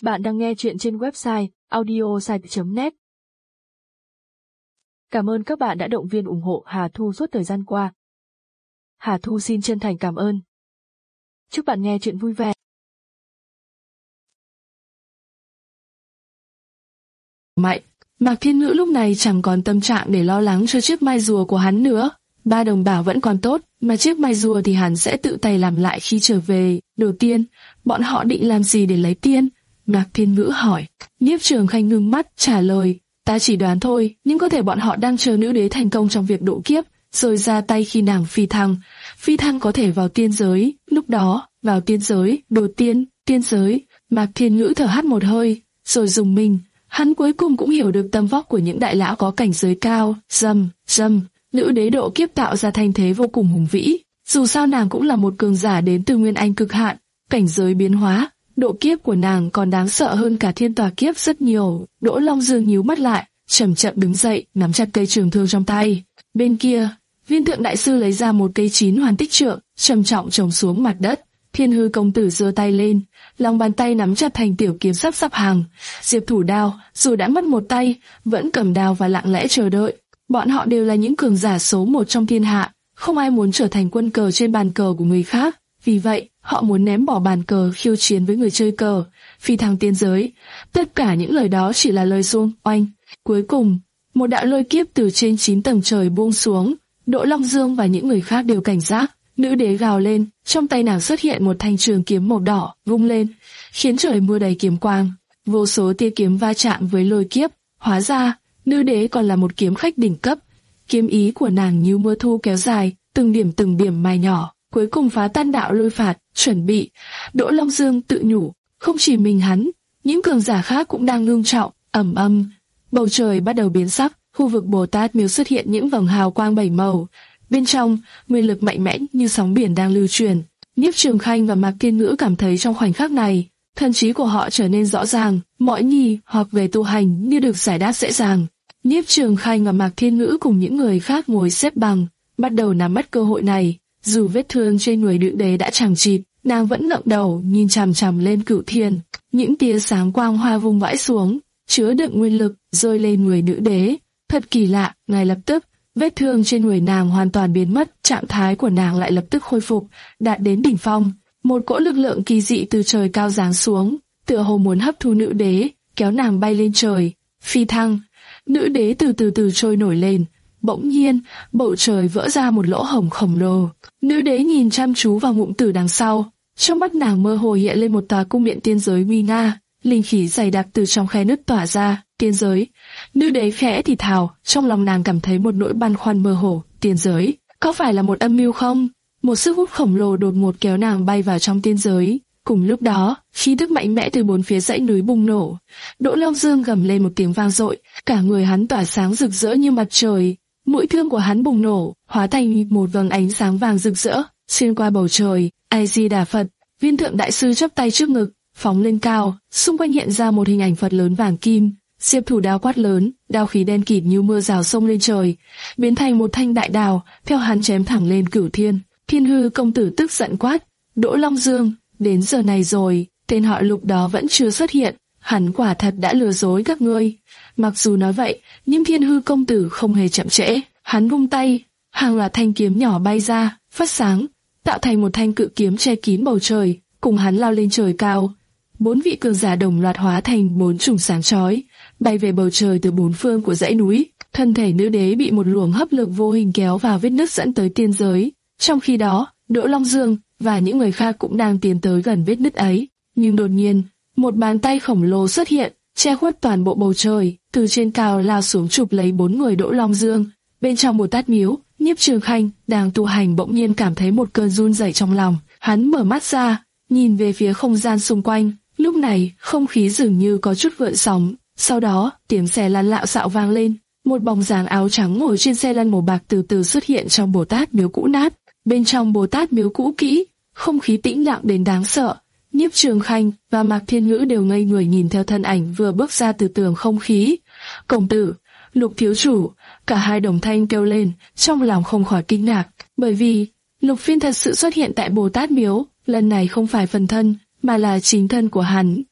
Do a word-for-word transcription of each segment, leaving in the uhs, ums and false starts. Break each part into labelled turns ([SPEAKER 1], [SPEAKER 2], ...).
[SPEAKER 1] Bạn đang nghe chuyện trên website audiosite chấm net. Cảm ơn các bạn đã động viên ủng hộ Hà Thu suốt thời gian qua. Hà Thu xin chân thành cảm ơn. Chúc bạn nghe chuyện vui vẻ.
[SPEAKER 2] Mạnh, Mạc Thiên Ngữ lúc này chẳng còn tâm trạng để lo lắng cho chiếc mai rùa của hắn nữa. Ba đồng bào vẫn còn tốt, mà chiếc mai rùa thì hắn sẽ tự tay làm lại khi trở về. Đầu tiên, bọn họ định làm gì để lấy tiền? Mạc Thiên Ngữ hỏi. Nhiếp Trường Khanh ngưng mắt trả lời, ta chỉ đoán thôi, nhưng có thể bọn họ đang chờ nữ đế thành công trong việc độ kiếp, rồi ra tay khi nàng phi thăng. Phi thăng có thể vào tiên giới, lúc đó, vào tiên giới, đồ tiên, tiên giới. Mạc Thiên Ngữ thở hắt một hơi, rồi dùng mình. Hắn cuối cùng cũng hiểu được tâm vóc của những đại lão có cảnh giới cao. Dầm, dầm, nữ đế độ kiếp tạo ra thanh thế vô cùng hùng vĩ. Dù sao nàng cũng là một cường giả đến từ Nguyên Anh cực hạn, cảnh giới biến hóa, độ kiếp của nàng còn đáng sợ hơn cả thiên tòa kiếp rất nhiều. Đỗ Long Dương nhíu mắt lại, chậm chậm đứng dậy, nắm chặt cây trường thương trong tay. Bên kia, Viên Thượng đại sư lấy ra một cây chín hoàn tích trượng, trầm trọng chồng xuống mặt đất. Thiên Hư công tử giơ tay lên, lòng bàn tay nắm chặt thành tiểu kiếm sắp sắp hàng. Diệp Thủ Đao, dù đã mất một tay, vẫn cầm đao và lặng lẽ chờ đợi. Bọn họ đều là những cường giả số một trong thiên hạ, không ai muốn trở thành quân cờ trên bàn cờ của người khác. Vì vậy, họ muốn ném bỏ bàn cờ khiêu chiến với người chơi cờ, phi thăng tiên giới. Tất cả những lời đó chỉ là lời suông oanh. Cuối cùng, một đạo lôi kiếp từ trên chín tầng trời buông xuống. Đỗ Long Dương và những người khác đều cảnh giác. Nữ đế gào lên, trong tay nàng xuất hiện một thanh trường kiếm màu đỏ, vung lên, khiến trời mưa đầy kiếm quang. Vô số tia kiếm va chạm với lôi kiếp. Hóa ra, nữ đế còn là một kiếm khách đỉnh cấp. Kiếm ý của nàng như mưa thu kéo dài, từng điểm từng điểm mài nhỏ, cuối cùng phá tan đạo lôi phạt. Chuẩn bị. Đỗ Long Dương tự nhủ, không chỉ mình hắn, những cường giả khác cũng đang ngưng trọng. Ầm ầm, bầu trời bắt đầu biến sắc, khu vực Bồ Tát Miếu xuất hiện những vầng hào quang bảy màu. Bên trong, nguyên lực mạnh mẽ như sóng biển đang lưu truyền. Nhiếp Trường Khanh và Mạc Thiên Ngữ cảm thấy trong khoảnh khắc này, thần trí của họ trở nên rõ ràng, mọi nghi hoặc về tu hành như được giải đáp dễ dàng. Nhiếp Trường Khanh và Mạc Thiên Ngữ cùng những người khác ngồi xếp bằng, bắt đầu nắm bắt cơ hội này. Dù vết thương trên người nữ đế đã chằng chịt, nàng vẫn ngẩng đầu nhìn chằm chằm lên Cửu Thiên. Những tia sáng quang hoa vung vãi xuống, chứa đựng nguyên lực rơi lên người nữ đế. Thật kỳ lạ, ngay lập tức, vết thương trên người nàng hoàn toàn biến mất, trạng thái của nàng lại lập tức khôi phục, đạt đến đỉnh phong. Một cỗ lực lượng kỳ dị từ trời cao giáng xuống, tựa hồ muốn hấp thu nữ đế, kéo nàng bay lên trời. Phi thăng, nữ đế từ từ từ trôi nổi lên. Bỗng nhiên, bầu trời vỡ ra một lỗ hổng khổng lồ. Nữ đế nhìn chăm chú vào ngụm tử đằng sau, trong mắt nàng mơ hồ hiện lên một tòa cung điện tiên giới nguy nga, linh khí dày đặc từ trong khe nứt tỏa ra. Tiên giới. Nữ đế khẽ thì thào, trong lòng nàng cảm thấy một nỗi băn khoăn mơ hồ. Tiên giới, có phải là một âm mưu không? Một sức hút khổng lồ đột ngột kéo nàng bay vào trong tiên giới. Cùng lúc đó, khí tức mạnh mẽ từ bốn phía dãy núi bùng nổ. Đỗ Long Dương gầm lên một tiếng vang dội, cả người hắn tỏa sáng rực rỡ như mặt trời. Mũi thương của hắn bùng nổ, hóa thành một vầng ánh sáng vàng rực rỡ, xuyên qua bầu trời. A Di Đà Phật. Viên Thượng đại sư chắp tay trước ngực, phóng lên cao, xung quanh hiện ra một hình ảnh Phật lớn vàng kim. Diệp Thủ Đao quát lớn, đao khí đen kịt như mưa rào xông lên trời, biến thành một thanh đại đao, theo hắn chém thẳng lên Cửu Thiên. Thiên Hư công tử tức giận quát, Đỗ Long Dương, đến giờ này rồi, tên họ Lục đó vẫn chưa xuất hiện, hắn quả thật đã lừa dối các ngươi. Mặc dù nói vậy, nhưng Thiên Hư công tử không hề chậm trễ, hắn vung tay, hàng loạt thanh kiếm nhỏ bay ra, phát sáng, tạo thành một thanh cự kiếm che kín bầu trời, cùng hắn lao lên trời cao. Bốn vị cường giả đồng loạt hóa thành bốn chùm sáng chói, bay về bầu trời từ bốn phương của dãy núi. Thân thể nữ đế bị một luồng hấp lực vô hình kéo vào vết nứt dẫn tới tiên giới. Trong khi đó, Đỗ Long Dương và những người khác cũng đang tiến tới gần vết nứt ấy. Nhưng đột nhiên, một bàn tay khổng lồ xuất hiện, che khuất toàn bộ bầu trời, từ trên cao lao xuống chụp lấy bốn người Đỗ Long Dương. Bên trong Bồ Tát Miếu, Nhiếp Trường Khanh đang tu hành bỗng nhiên cảm thấy một cơn run rẩy trong lòng. Hắn mở mắt ra, nhìn về phía không gian xung quanh. Lúc này, không khí dường như có chút gợn sóng. Sau đó, tiếng xe lăn lạo xạo vang lên. Một bóng dáng áo trắng ngồi trên xe lăn màu bạc từ từ xuất hiện trong Bồ Tát Miếu cũ nát. Bên trong Bồ Tát Miếu cũ kỹ, không khí tĩnh lặng đến đáng sợ. Nhiếp Trường Khanh và Mạc Thiên Ngữ đều ngây người nhìn theo thân ảnh vừa bước ra từ tường không khí. Công tử, Lục thiếu chủ, cả hai đồng thanh kêu lên, trong lòng không khỏi kinh ngạc, bởi vì Lục Phiên thật sự xuất hiện tại Bồ Tát Miếu. Lần này không phải phần thân, mà là chính thân của hắn.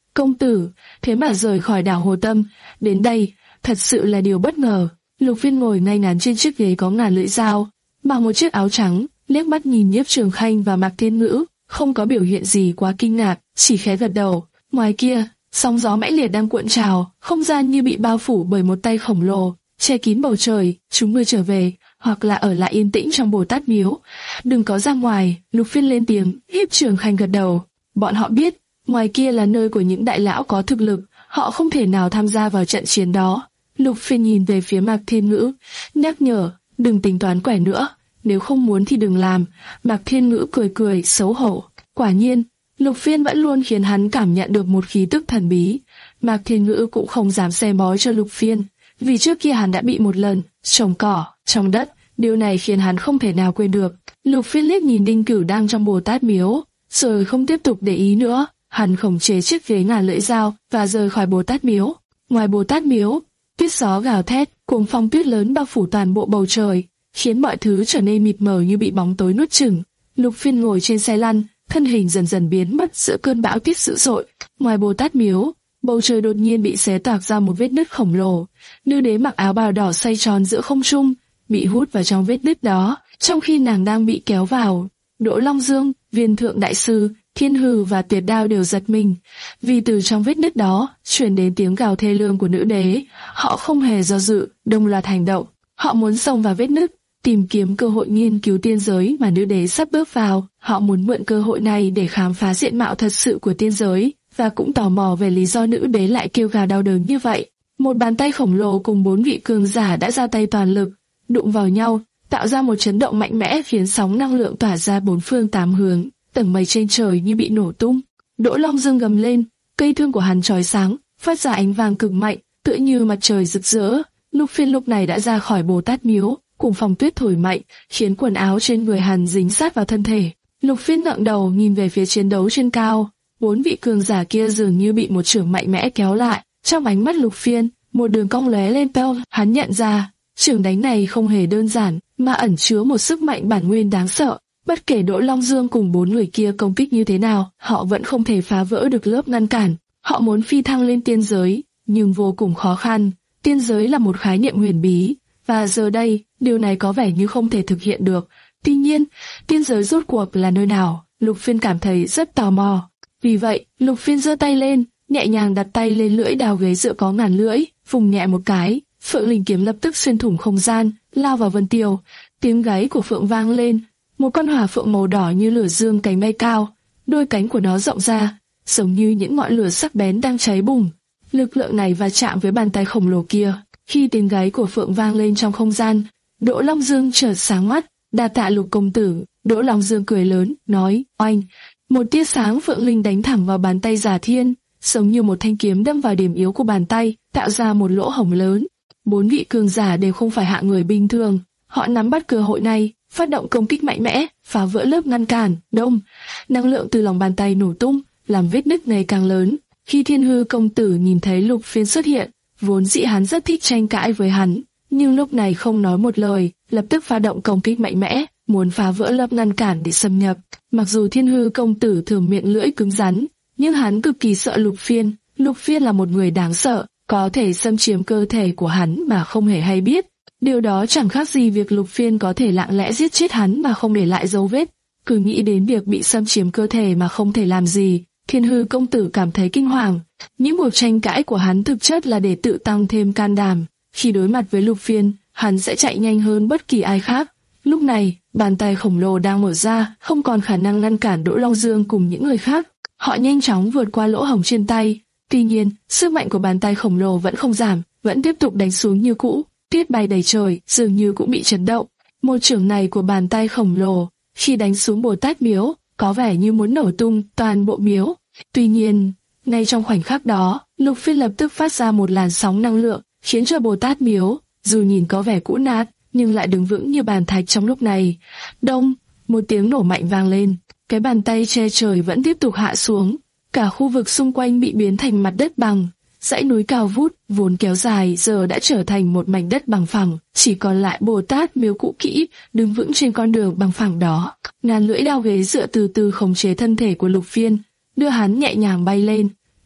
[SPEAKER 2] công tử, thế mà rời khỏi đảo Hồ Tâm, đến đây, thật sự là điều bất ngờ. Lục Phiên ngồi ngay ngắn trên chiếc ghế có ngàn lưỡi dao, mặc một chiếc áo trắng, liếc mắt nhìn Nhiếp Trường Khanh và Mạc Thiên Ngữ, không có biểu hiện gì quá kinh ngạc, chỉ khẽ gật đầu. Ngoài kia, sóng gió mãnh liệt đang cuộn trào, không gian như bị bao phủ bởi một tay khổng lồ, che kín bầu trời. Chúng ngươi trở về, hoặc là ở lại yên tĩnh trong Bồ Tát miếu, đừng có ra ngoài. Lục Phiên lên tiếng. Nhiếp Trường Khanh gật đầu. Bọn họ biết, ngoài kia là nơi của những đại lão có thực lực, họ không thể nào tham gia vào trận chiến đó. Lục Phiên nhìn về phía Mạc Thiên Ngữ, nhắc nhở, đừng tính toán quẻ nữa, nếu không muốn thì đừng làm. Mạc Thiên Ngữ cười cười, xấu hổ. Quả nhiên, Lục Phiên vẫn luôn khiến hắn cảm nhận được một khí tức thần bí. Mạc Thiên Ngữ cũng không dám xe bói cho Lục Phiên, vì trước kia hắn đã bị một lần trồng cỏ trong đất, điều này khiến hắn không thể nào quên được. Lục Phiên liếc nhìn Đinh Cửu đang trong Bồ Tát miếu, rồi không tiếp tục để ý nữa. Hắn khống chế chiếc ghế ngàn lưỡi dao và rời khỏi Bồ Tát miếu. Ngoài Bồ Tát miếu, tuyết gió gào thét, cuồng phong tuyết lớn bao phủ toàn bộ bầu trời, khiến mọi thứ trở nên mịt mờ như bị bóng tối nuốt chửng. Lục Phiên ngồi trên xe lăn, thân hình dần dần biến mất giữa cơn bão tuyết dữ dội. Ngoài Bồ Tát miếu, bầu trời đột nhiên bị xé toạc ra một vết nứt khổng lồ. Nữ đế mặc áo bào đỏ xoay tròn giữa không trung, bị hút vào trong vết nứt đó, trong khi nàng đang bị kéo vào. Đỗ Long Dương, Viên Thượng Đại Sư, Thiên Hư và Tuyệt Đao đều giật mình, vì từ trong vết nứt đó truyền đến tiếng gào thê lương của nữ đế. Họ không hề do dự, đồng loạt hành động. Họ muốn xông vào vết nứt, tìm kiếm cơ hội nghiên cứu tiên giới mà nữ đế sắp bước vào. Họ muốn mượn cơ hội này để khám phá diện mạo thật sự của tiên giới, và cũng tò mò về lý do nữ đế lại kêu gào đau đớn như vậy. Một bàn tay khổng lồ cùng bốn vị cường giả đã ra tay toàn lực, đụng vào nhau, tạo ra một chấn động mạnh mẽ khiến sóng năng lượng tỏa ra bốn phương tám hướng. Tầng mây trên trời như bị nổ tung. Đỗ Long Dương gầm lên, cây thương của hắn chói sáng, phát ra ánh vàng cực mạnh, tựa như mặt trời rực rỡ. Lục Phiên lúc này đã ra khỏi Bồ Tát miếu, cùng phong tuyết thổi mạnh, khiến quần áo trên người hắn dính sát vào thân thể. Lục Phiên ngẩng đầu nhìn về phía chiến đấu trên cao, bốn vị cường giả kia dường như bị một chưởng mạnh mẽ kéo lại. Trong ánh mắt Lục Phiên, một đường cong lóe lên teo, hắn nhận ra, chưởng đánh này không hề đơn giản, mà ẩn chứa một sức mạnh bản nguyên đáng sợ. Bất kể Đỗ Long Dương cùng bốn người kia công kích như thế nào, họ vẫn không thể phá vỡ được lớp ngăn cản. Họ muốn phi thăng lên tiên giới, nhưng vô cùng khó khăn. Tiên giới là một khái niệm huyền bí, và giờ đây, điều này có vẻ như không thể thực hiện được. Tuy nhiên, tiên giới rốt cuộc là nơi nào? Lục Phiên cảm thấy rất tò mò. Vì vậy, Lục Phiên giơ tay lên, nhẹ nhàng đặt tay lên lưỡi đao ghế dựa có ngàn lưỡi, vùng nhẹ một cái, Phượng Linh kiếm lập tức xuyên thủng không gian, lao vào vân tiêu. Tiếng gáy của Phượng vang lên. Một con hỏa phượng màu đỏ như lửa dương cánh bay cao, đôi cánh của nó rộng ra, giống như những ngọn lửa sắc bén đang cháy bùng. Lực lượng này va chạm với bàn tay khổng lồ kia. Khi tiếng gáy của phượng vang lên trong không gian, Đỗ Long Dương chợt sáng mắt. Đa tạ Lục công tử. Đỗ Long Dương cười lớn, nói, oanh. Một tia sáng phượng linh đánh thẳng vào bàn tay Giả Thiên, giống như một thanh kiếm đâm vào điểm yếu của bàn tay, tạo ra một lỗ hổng lớn. Bốn vị cường giả đều không phải hạng người bình thường, họ nắm bắt cơ hội này, phát động công kích mạnh mẽ, phá vỡ lớp ngăn cản. Đông, năng lượng từ lòng bàn tay nổ tung, làm vết nứt ngày càng lớn. Khi Thiên Hư công tử nhìn thấy Lục Phiên xuất hiện, vốn dĩ hắn rất thích tranh cãi với hắn, nhưng lúc này không nói một lời, lập tức phát động công kích mạnh mẽ, muốn phá vỡ lớp ngăn cản để xâm nhập. Mặc dù Thiên Hư công tử thường miệng lưỡi cứng rắn, nhưng hắn cực kỳ sợ Lục Phiên. Lục Phiên là một người đáng sợ, có thể xâm chiếm cơ thể của hắn mà không hề hay biết. Điều đó chẳng khác gì việc Lục Phiên có thể lặng lẽ giết chết hắn mà không để lại dấu vết. Cứ nghĩ đến việc bị xâm chiếm cơ thể mà không thể làm gì, Thiên Hư công tử cảm thấy kinh hoàng. Những cuộc tranh cãi của hắn thực chất là để tự tăng thêm can đảm. Khi đối mặt với Lục Phiên, hắn sẽ chạy nhanh hơn bất kỳ ai khác. Lúc này, bàn tay khổng lồ đang mở ra, không còn khả năng ngăn cản Đỗ Long Dương cùng những người khác. Họ nhanh chóng vượt qua lỗ hổng trên tay. Tuy nhiên, sức mạnh của bàn tay khổng lồ vẫn không giảm, vẫn tiếp tục đánh xuống như cũ. Tuyết bay đầy trời, dường như cũng bị chấn động. Một chưởng này của bàn tay khổng lồ, khi đánh xuống Bồ Tát miếu, có vẻ như muốn nổ tung toàn bộ miếu. Tuy nhiên, ngay trong khoảnh khắc đó, Lục Phiên lập tức phát ra một làn sóng năng lượng, khiến cho Bồ Tát miếu, dù nhìn có vẻ cũ nát, nhưng lại đứng vững như bàn thạch trong lúc này. Đông, một tiếng nổ mạnh vang lên, cái bàn tay che trời vẫn tiếp tục hạ xuống. Cả khu vực xung quanh bị biến thành mặt đất bằng. Dãy núi cao vút, vốn kéo dài giờ đã trở thành một mảnh đất bằng phẳng, chỉ còn lại Bồ Tát miếu cũ kỹ, đứng vững trên con đường bằng phẳng đó. Ngàn lưỡi đao ghế dựa từ từ khống chế thân thể của Lục Phiên, đưa hắn nhẹ nhàng bay lên.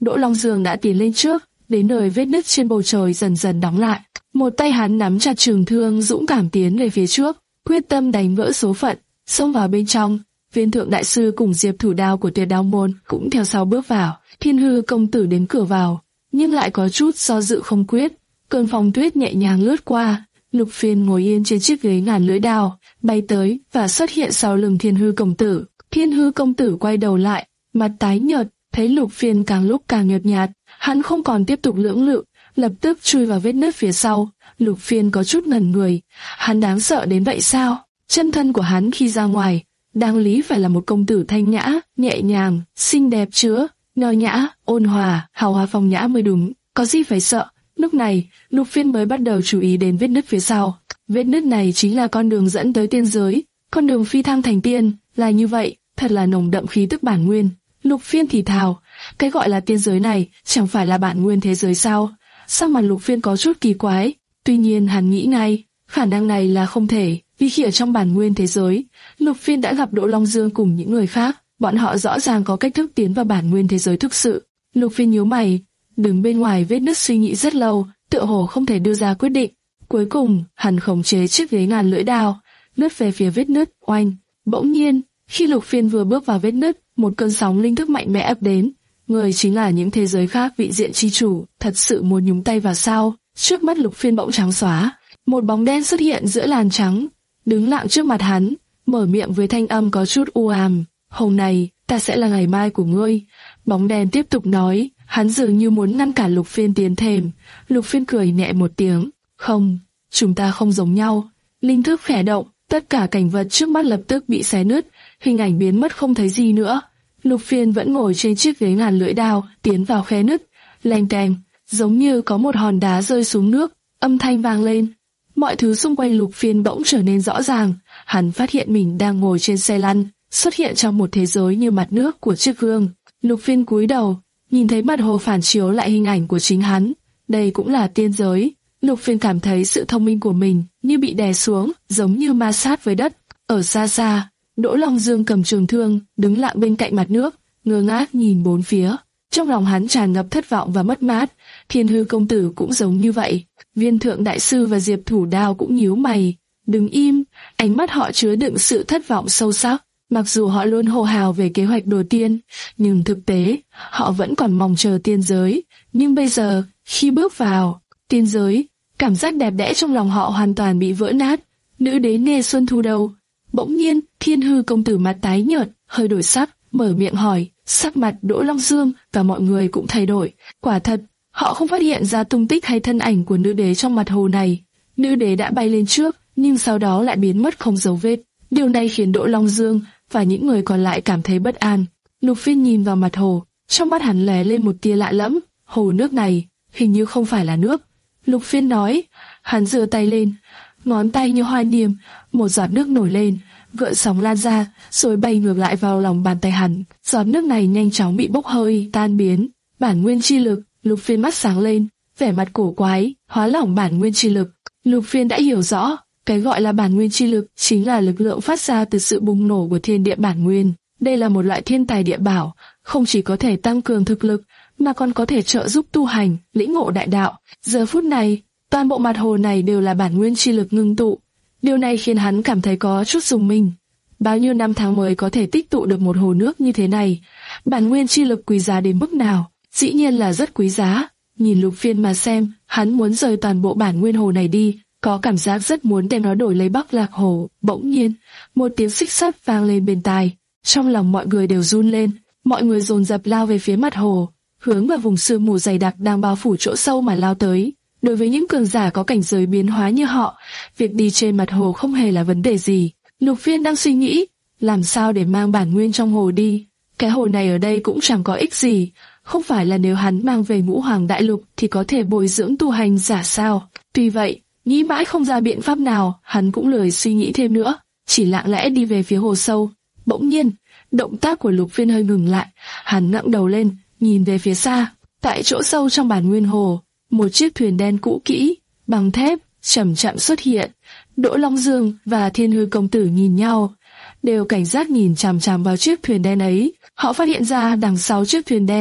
[SPEAKER 2] Đỗ Long Dương đã tiến lên trước, đến nơi vết nứt trên bầu trời dần dần đóng lại. Một tay hắn nắm chặt trường thương, dũng cảm tiến về phía trước, quyết tâm đánh vỡ số phận, xông vào bên trong. Viên Thượng đại sư cùng Diệp Thủ Đao của Tuyệt Đao môn cũng theo sau bước vào. Thiên Hư công tử đến cửa vào, nhưng lại có chút do dự không quyết. Cơn phong tuyết nhẹ nhàng lướt qua, Lục Phiên ngồi yên trên chiếc ghế ngàn lưỡi đao, bay tới và xuất hiện sau lưng Thiên Hư công tử. Thiên Hư công tử quay đầu lại, mặt tái nhợt, thấy Lục Phiên càng lúc càng nhợt nhạt, hắn không còn tiếp tục lưỡng lự, lập tức chui vào vết nứt phía sau. Lục Phiên có chút ngẩn người, hắn đáng sợ đến vậy sao? Chân thân của hắn khi ra ngoài, đáng lý phải là một công tử thanh nhã, nhẹ nhàng, xinh đẹp chứa, nho nhã, ôn hòa, hào hoa phong nhã mới đúng, có gì phải sợ? Lúc này, Lục Phiên mới bắt đầu chú ý đến vết nứt phía sau. Vết nứt này chính là con đường dẫn tới tiên giới, con đường phi thăng thành tiên, là như vậy, thật là nồng đậm khí tức bản nguyên. Lục Phiên thì thào, cái gọi là tiên giới này chẳng phải là bản nguyên thế giới sao? Sắc mặt Lục Phiên có chút kỳ quái, tuy nhiên hắn nghĩ ngay, khả năng này là không thể, vì khi ở trong bản nguyên thế giới, Lục Phiên đã gặp Đỗ Long Dương cùng những người khác, bọn họ rõ ràng có cách thức tiến vào bản nguyên thế giới thực sự. Lục Phiên nhíu mày, đứng bên ngoài vết nứt suy nghĩ rất lâu, tựa hồ không thể đưa ra quyết định. Cuối cùng, hắn khống chế chiếc ghế ngàn lưỡi đao, lướt về phía vết nứt, oanh. Bỗng nhiên, khi Lục Phiên vừa bước vào vết nứt, một cơn sóng linh thức mạnh mẽ ập đến. Người chính là những thế giới khác vị diện chi chủ, thật sự muốn nhúng tay vào sao? Trước mắt Lục Phiên bỗng trắng xóa, một bóng đen xuất hiện giữa làn trắng, đứng lặng trước mặt hắn, mở miệng với thanh âm có chút u ám. Hôm nay, ta sẽ là ngày mai của ngươi. Bóng đen tiếp tục nói, hắn dường như muốn ngăn cản Lục Phiên tiến thềm. Lục Phiên cười nhẹ một tiếng, không, chúng ta không giống nhau. Linh thức khẽ động, tất cả cảnh vật trước mắt lập tức bị xé nứt, hình ảnh biến mất không thấy gì nữa. Lục Phiên vẫn ngồi trên chiếc ghế ngàn lưỡi đao, tiến vào khe nứt, leng keng, giống như có một hòn đá rơi xuống nước, âm thanh vang lên. Mọi thứ xung quanh Lục Phiên bỗng trở nên rõ ràng, hắn phát hiện mình đang ngồi trên xe lăn, xuất hiện trong một thế giới như mặt nước của chiếc gương. Lục Phiên cúi đầu, nhìn thấy mặt hồ phản chiếu lại hình ảnh của chính hắn, đây cũng là tiên giới. Lục Phiên cảm thấy sự thông minh của mình như bị đè xuống, giống như ma sát với đất. Ở xa xa, Đỗ Long Dương cầm trường thương, đứng lặng bên cạnh mặt nước, ngơ ngác nhìn bốn phía. Trong lòng hắn tràn ngập thất vọng và mất mát. Thiên Hư công tử cũng giống như vậy. Viên Thượng đại sư và Diệp Thủ Đao cũng nhíu mày, đứng im, ánh mắt họ chứa đựng sự thất vọng sâu sắc. Mặc dù họ luôn hô hào về kế hoạch đồ tiên, nhưng thực tế, họ vẫn còn mong chờ tiên giới. Nhưng bây giờ, khi bước vào tiên giới, cảm giác đẹp đẽ trong lòng họ hoàn toàn bị vỡ nát. Nữ đế Nghê Xuân Thu đâu? Bỗng nhiên, Thiên Hư công tử mặt tái nhợt, hơi đổi sắc, mở miệng hỏi. Sắc mặt Đỗ Long Dương và mọi người cũng thay đổi. Quả thật, họ không phát hiện ra tung tích hay thân ảnh của nữ đế trong mặt hồ này. Nữ đế đã bay lên trước, nhưng sau đó lại biến mất không dấu vết. Điều này khiến Đỗ Long Dương và những người còn lại cảm thấy bất an. Lục Phiên nhìn vào mặt hồ, trong mắt hắn lóe lên một tia lạ lẫm. Hồ nước này hình như không phải là nước. Lục Phiên nói. Hắn giơ tay lên, ngón tay như hoa niêm, một giọt nước nổi lên, gợn sóng lan ra, rồi bay ngược lại vào lòng bàn tay hắn. Giọt nước này nhanh chóng bị bốc hơi, tan biến. Bản nguyên chi lực. Lục Phiên mắt sáng lên, vẻ mặt cổ quái, hóa lỏng bản nguyên chi lực. Lục Phiên đã hiểu rõ, cái gọi là bản nguyên chi lực chính là lực lượng phát ra từ sự bùng nổ của thiên địa bản nguyên. Đây là một loại thiên tài địa bảo, không chỉ có thể tăng cường thực lực, mà còn có thể trợ giúp tu hành, lĩnh ngộ đại đạo. Giờ phút này, toàn bộ mặt hồ này đều là bản nguyên chi lực ngưng tụ. Điều này khiến hắn cảm thấy có chút rùng mình. Bao nhiêu năm tháng mới có thể tích tụ được một hồ nước như thế này? Bản nguyên chi lực quý giá đến mức nào? Dĩ nhiên là rất quý giá. Nhìn Lục Phiên mà xem, hắn muốn rời toàn bộ bản nguyên hồ này đi, có cảm giác rất muốn đem nó đổi lấy Bắc Lạc Hồ. Bỗng nhiên, một tiếng xích sắt vang lên bên tai, trong lòng mọi người đều run lên. Mọi người dồn dập lao về phía mặt hồ, hướng vào vùng sương mù dày đặc đang bao phủ chỗ sâu mà lao tới. Đối với những cường giả có cảnh giới biến hóa như họ, việc đi trên mặt hồ không hề là vấn đề gì. Lục Phiên đang suy nghĩ, làm sao để mang bản nguyên trong hồ đi. Cái hồ này ở đây cũng chẳng có ích gì. Không phải là nếu hắn mang về Ngũ Hoàng Đại Lục thì có thể bồi dưỡng tu hành giả sao? Tuy vậy, nghĩ mãi không ra biện pháp nào, hắn cũng lười suy nghĩ thêm nữa, chỉ lặng lẽ đi về phía hồ sâu. Bỗng nhiên, động tác của Lục Phiên hơi ngừng lại, hắn ngẩng đầu lên, nhìn về phía xa. Tại chỗ sâu trong bản nguyên hồ, một chiếc thuyền đen cũ kỹ, bằng thép, chậm chậm xuất hiện. Đỗ Long Dương và Thiên Hư công tử nhìn nhau, đều cảnh giác nhìn chằm chằm vào chiếc thuyền đen ấy. Họ phát hiện ra đằng sau chiếc thuyền đen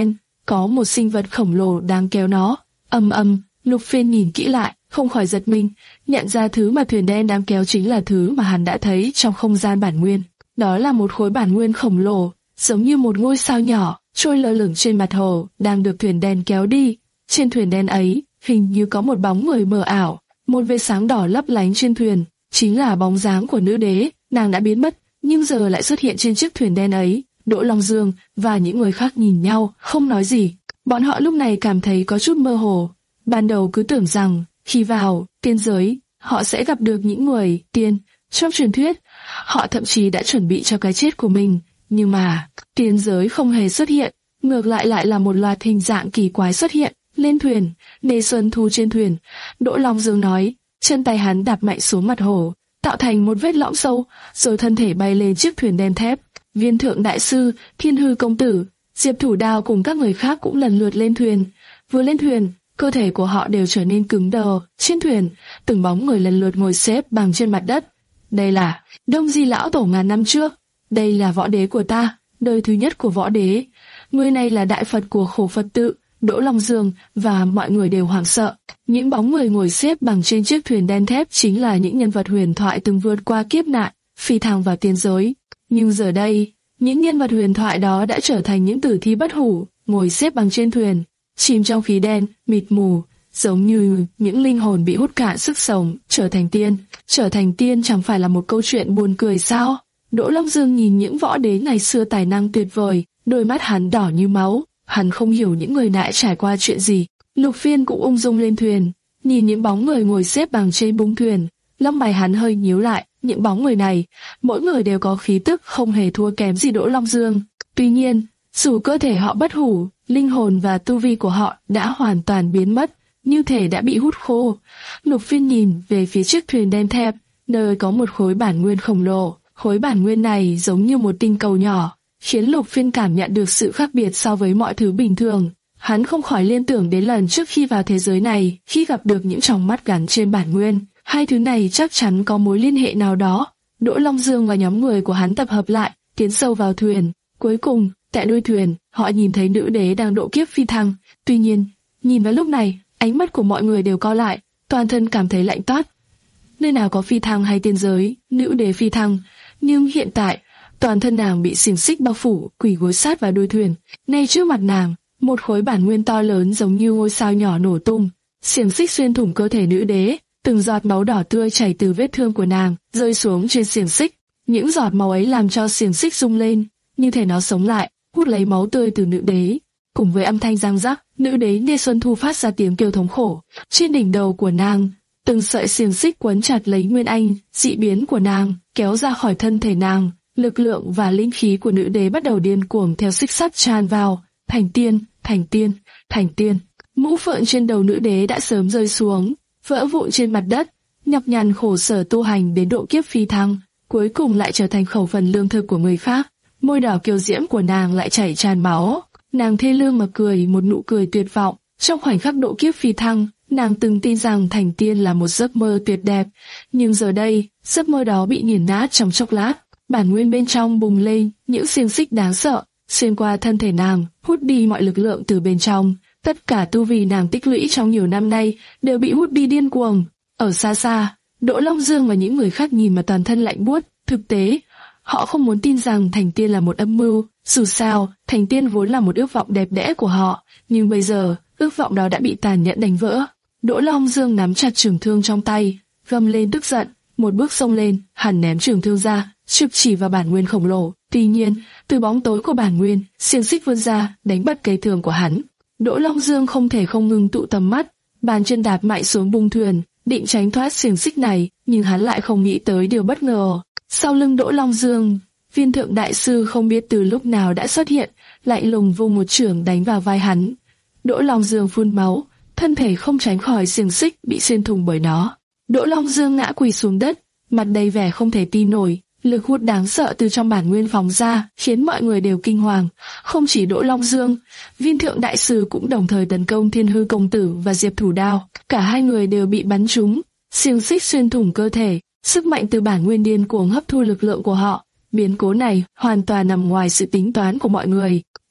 [SPEAKER 2] có một sinh vật khổng lồ đang kéo nó. Ầm ầm, Lục Phiên nhìn kỹ lại, không khỏi giật mình, nhận ra thứ mà thuyền đen đang kéo chính là thứ mà hắn đã thấy trong không gian bản nguyên. Đó là một khối bản nguyên khổng lồ, giống như một ngôi sao nhỏ, trôi lơ lửng trên mặt hồ, đang được thuyền đen kéo đi. Trên thuyền đen ấy, hình như có một bóng người mờ ảo, một vệt sáng đỏ lấp lánh trên thuyền, chính là bóng dáng của nữ đế. Nàng đã biến mất, nhưng giờ lại xuất hiện trên chiếc thuyền đen ấy. Đỗ Long Dương và những người khác nhìn nhau, không nói gì. Bọn họ lúc này cảm thấy có chút mơ hồ. Ban đầu cứ tưởng rằng, khi vào tiên giới, họ sẽ gặp được những người tiên. Trong truyền thuyết, họ thậm chí đã chuẩn bị cho cái chết của mình. Nhưng mà, tiên giới không hề xuất hiện, ngược lại lại là một loạt hình dạng kỳ quái xuất hiện. Lên thuyền, Lê Xuân Thu trên thuyền, Đỗ Long Dương nói, chân tay hắn đạp mạnh xuống mặt hồ, tạo thành một vết lõm sâu, rồi thân thể bay lên chiếc thuyền đen thép. Viên Thượng Đại Sư, Thiên Hư Công Tử, Diệp Thủ Đao cùng các người khác cũng lần lượt lên thuyền. Vừa lên thuyền, cơ thể của họ đều trở nên cứng đờ. Trên thuyền, từng bóng người lần lượt ngồi xếp bằng trên mặt đất. Đây là Đông Di Lão Tổ ngàn năm trước. Đây là võ đế của ta, đời thứ nhất của võ đế. Người này là đại Phật của Khổ Phật tự. Đỗ Long Dương và mọi người đều hoảng sợ. Những bóng người ngồi xếp bằng trên chiếc thuyền đen thép chính là những nhân vật huyền thoại từng vượt qua kiếp nạn, phi thăng vào tiên giới. Nhưng giờ đây, những nhân vật huyền thoại đó đã trở thành những tử thi bất hủ, ngồi xếp bằng trên thuyền, chìm trong khí đen, mịt mù, giống như những linh hồn bị hút cạn sức sống, trở thành tiên. Trở thành tiên chẳng phải là một câu chuyện buồn cười sao? Đỗ Long Dương nhìn những võ đế ngày xưa tài năng tuyệt vời, đôi mắt hắn đỏ như máu. Hắn không hiểu những người nãy trải qua chuyện gì. Lục Phiên cũng ung dung lên thuyền, nhìn những bóng người ngồi xếp bằng trên bung thuyền, lông mày hắn hơi nhíu lại. Những bóng người này, mỗi người đều có khí tức không hề thua kém gì Đỗ Long Dương. Tuy nhiên, dù cơ thể họ bất hủ, linh hồn và tu vi của họ đã hoàn toàn biến mất, như thể đã bị hút khô. Lục Phiên nhìn về phía chiếc thuyền đen thép, nơi có một khối bản nguyên khổng lồ. Khối bản nguyên này giống như một tinh cầu nhỏ, khiến Lục Phiên cảm nhận được sự khác biệt so với mọi thứ bình thường. Hắn không khỏi liên tưởng đến lần trước khi vào thế giới này, khi gặp được những tròng mắt gắn trên bản nguyên. Hai thứ này chắc chắn có mối liên hệ nào đó. Đỗ Long Dương và nhóm người của hắn tập hợp lại, tiến sâu vào thuyền. Cuối cùng, tại đuôi thuyền, họ nhìn thấy nữ đế đang độ kiếp phi thăng. Tuy nhiên, nhìn vào lúc này, ánh mắt của mọi người đều co lại, toàn thân cảm thấy lạnh toát. Nơi nào có phi thăng hay tiên giới, nữ đế phi thăng, nhưng hiện tại, toàn thân nàng bị xiềng xích bao phủ, quỳ gối sát vào đuôi thuyền. Ngay trước mặt nàng, một khối bản nguyên to lớn giống như ngôi sao nhỏ nổ tung, xiềng xích xuyên thủng cơ thể nữ đế. Từng giọt máu đỏ tươi chảy từ vết thương của nàng, rơi xuống trên xiềng xích. Những giọt máu ấy làm cho xiềng xích rung lên, như thể nó sống lại, hút lấy máu tươi từ nữ đế. Cùng với âm thanh răng rắc, nữ đế Lê Xuân Thu phát ra tiếng kêu thống khổ. Trên đỉnh đầu của nàng, từng sợi xiềng xích quấn chặt lấy nguyên anh, dị biến của nàng, kéo ra khỏi thân thể nàng. Lực lượng và linh khí của nữ đế bắt đầu điên cuồng theo xích sắt tràn vào. Thành tiên, thành tiên, thành tiên. Mũ phượng trên đầu nữ đế đã sớm rơi xuống, vỡ vụn trên mặt đất. Nhọc nhằn khổ sở tu hành đến độ kiếp phi thăng, cuối cùng lại trở thành khẩu phần lương thực của người khác. Môi đỏ kiều diễm của nàng lại chảy tràn máu. Nàng thê lương mà cười một nụ cười tuyệt vọng. Trong khoảnh khắc độ kiếp phi thăng, nàng từng tin rằng thành tiên là một giấc mơ tuyệt đẹp, nhưng giờ đây, giấc mơ đó bị nghiền nát trong chốc lát. Bản nguyên bên trong bùng lên, những xiềng xích đáng sợ xuyên qua thân thể nàng, hút đi mọi lực lượng từ bên trong. Tất cả tu vi nàng tích lũy trong nhiều năm nay đều bị hút đi điên cuồng. Ở xa xa, Đỗ Long Dương và những người khác nhìn mà toàn thân lạnh buốt. Thực tế, họ không muốn tin rằng thành tiên là một âm mưu. Dù sao, thành tiên vốn là một ước vọng đẹp đẽ của họ, nhưng bây giờ, ước vọng đó đã bị tàn nhẫn đánh vỡ. Đỗ Long Dương nắm chặt trường thương trong tay, gầm lên tức giận, một bước xông lên, hắn ném trường thương ra, trực chỉ vào bản nguyên khổng lồ. Tuy nhiên, từ bóng tối của bản nguyên, xiềng xích vươn ra, đánh bật cây thương của hắn. Đỗ Long Dương không thể không ngừng tụ tầm mắt, bàn chân đạp mạnh xuống bung thuyền, định tránh thoát xiềng xích này, nhưng hắn lại không nghĩ tới điều bất ngờ. Sau lưng Đỗ Long Dương, Viên Thượng Đại Sư không biết từ lúc nào đã xuất hiện, lạnh lùng vung một chưởng đánh vào vai hắn. Đỗ Long Dương phun máu, thân thể không tránh khỏi xiềng xích bị xuyên thủng bởi nó. Đỗ Long Dương ngã quỳ xuống đất, mặt đầy vẻ không thể tin nổi. Lực hút đáng sợ từ trong bản nguyên phóng ra, khiến mọi người đều kinh hoàng. Không chỉ Đỗ Long Dương, Viên Thượng Đại Sư cũng đồng thời tấn công Thiên Hư Công Tử và Diệp Thủ Đao. Cả hai người đều bị bắn trúng, xiềng xích xuyên thủng cơ thể. Sức mạnh từ bản nguyên điên cuồng hấp thu lực lượng của họ. Biến cố này hoàn toàn nằm ngoài sự tính toán của mọi người.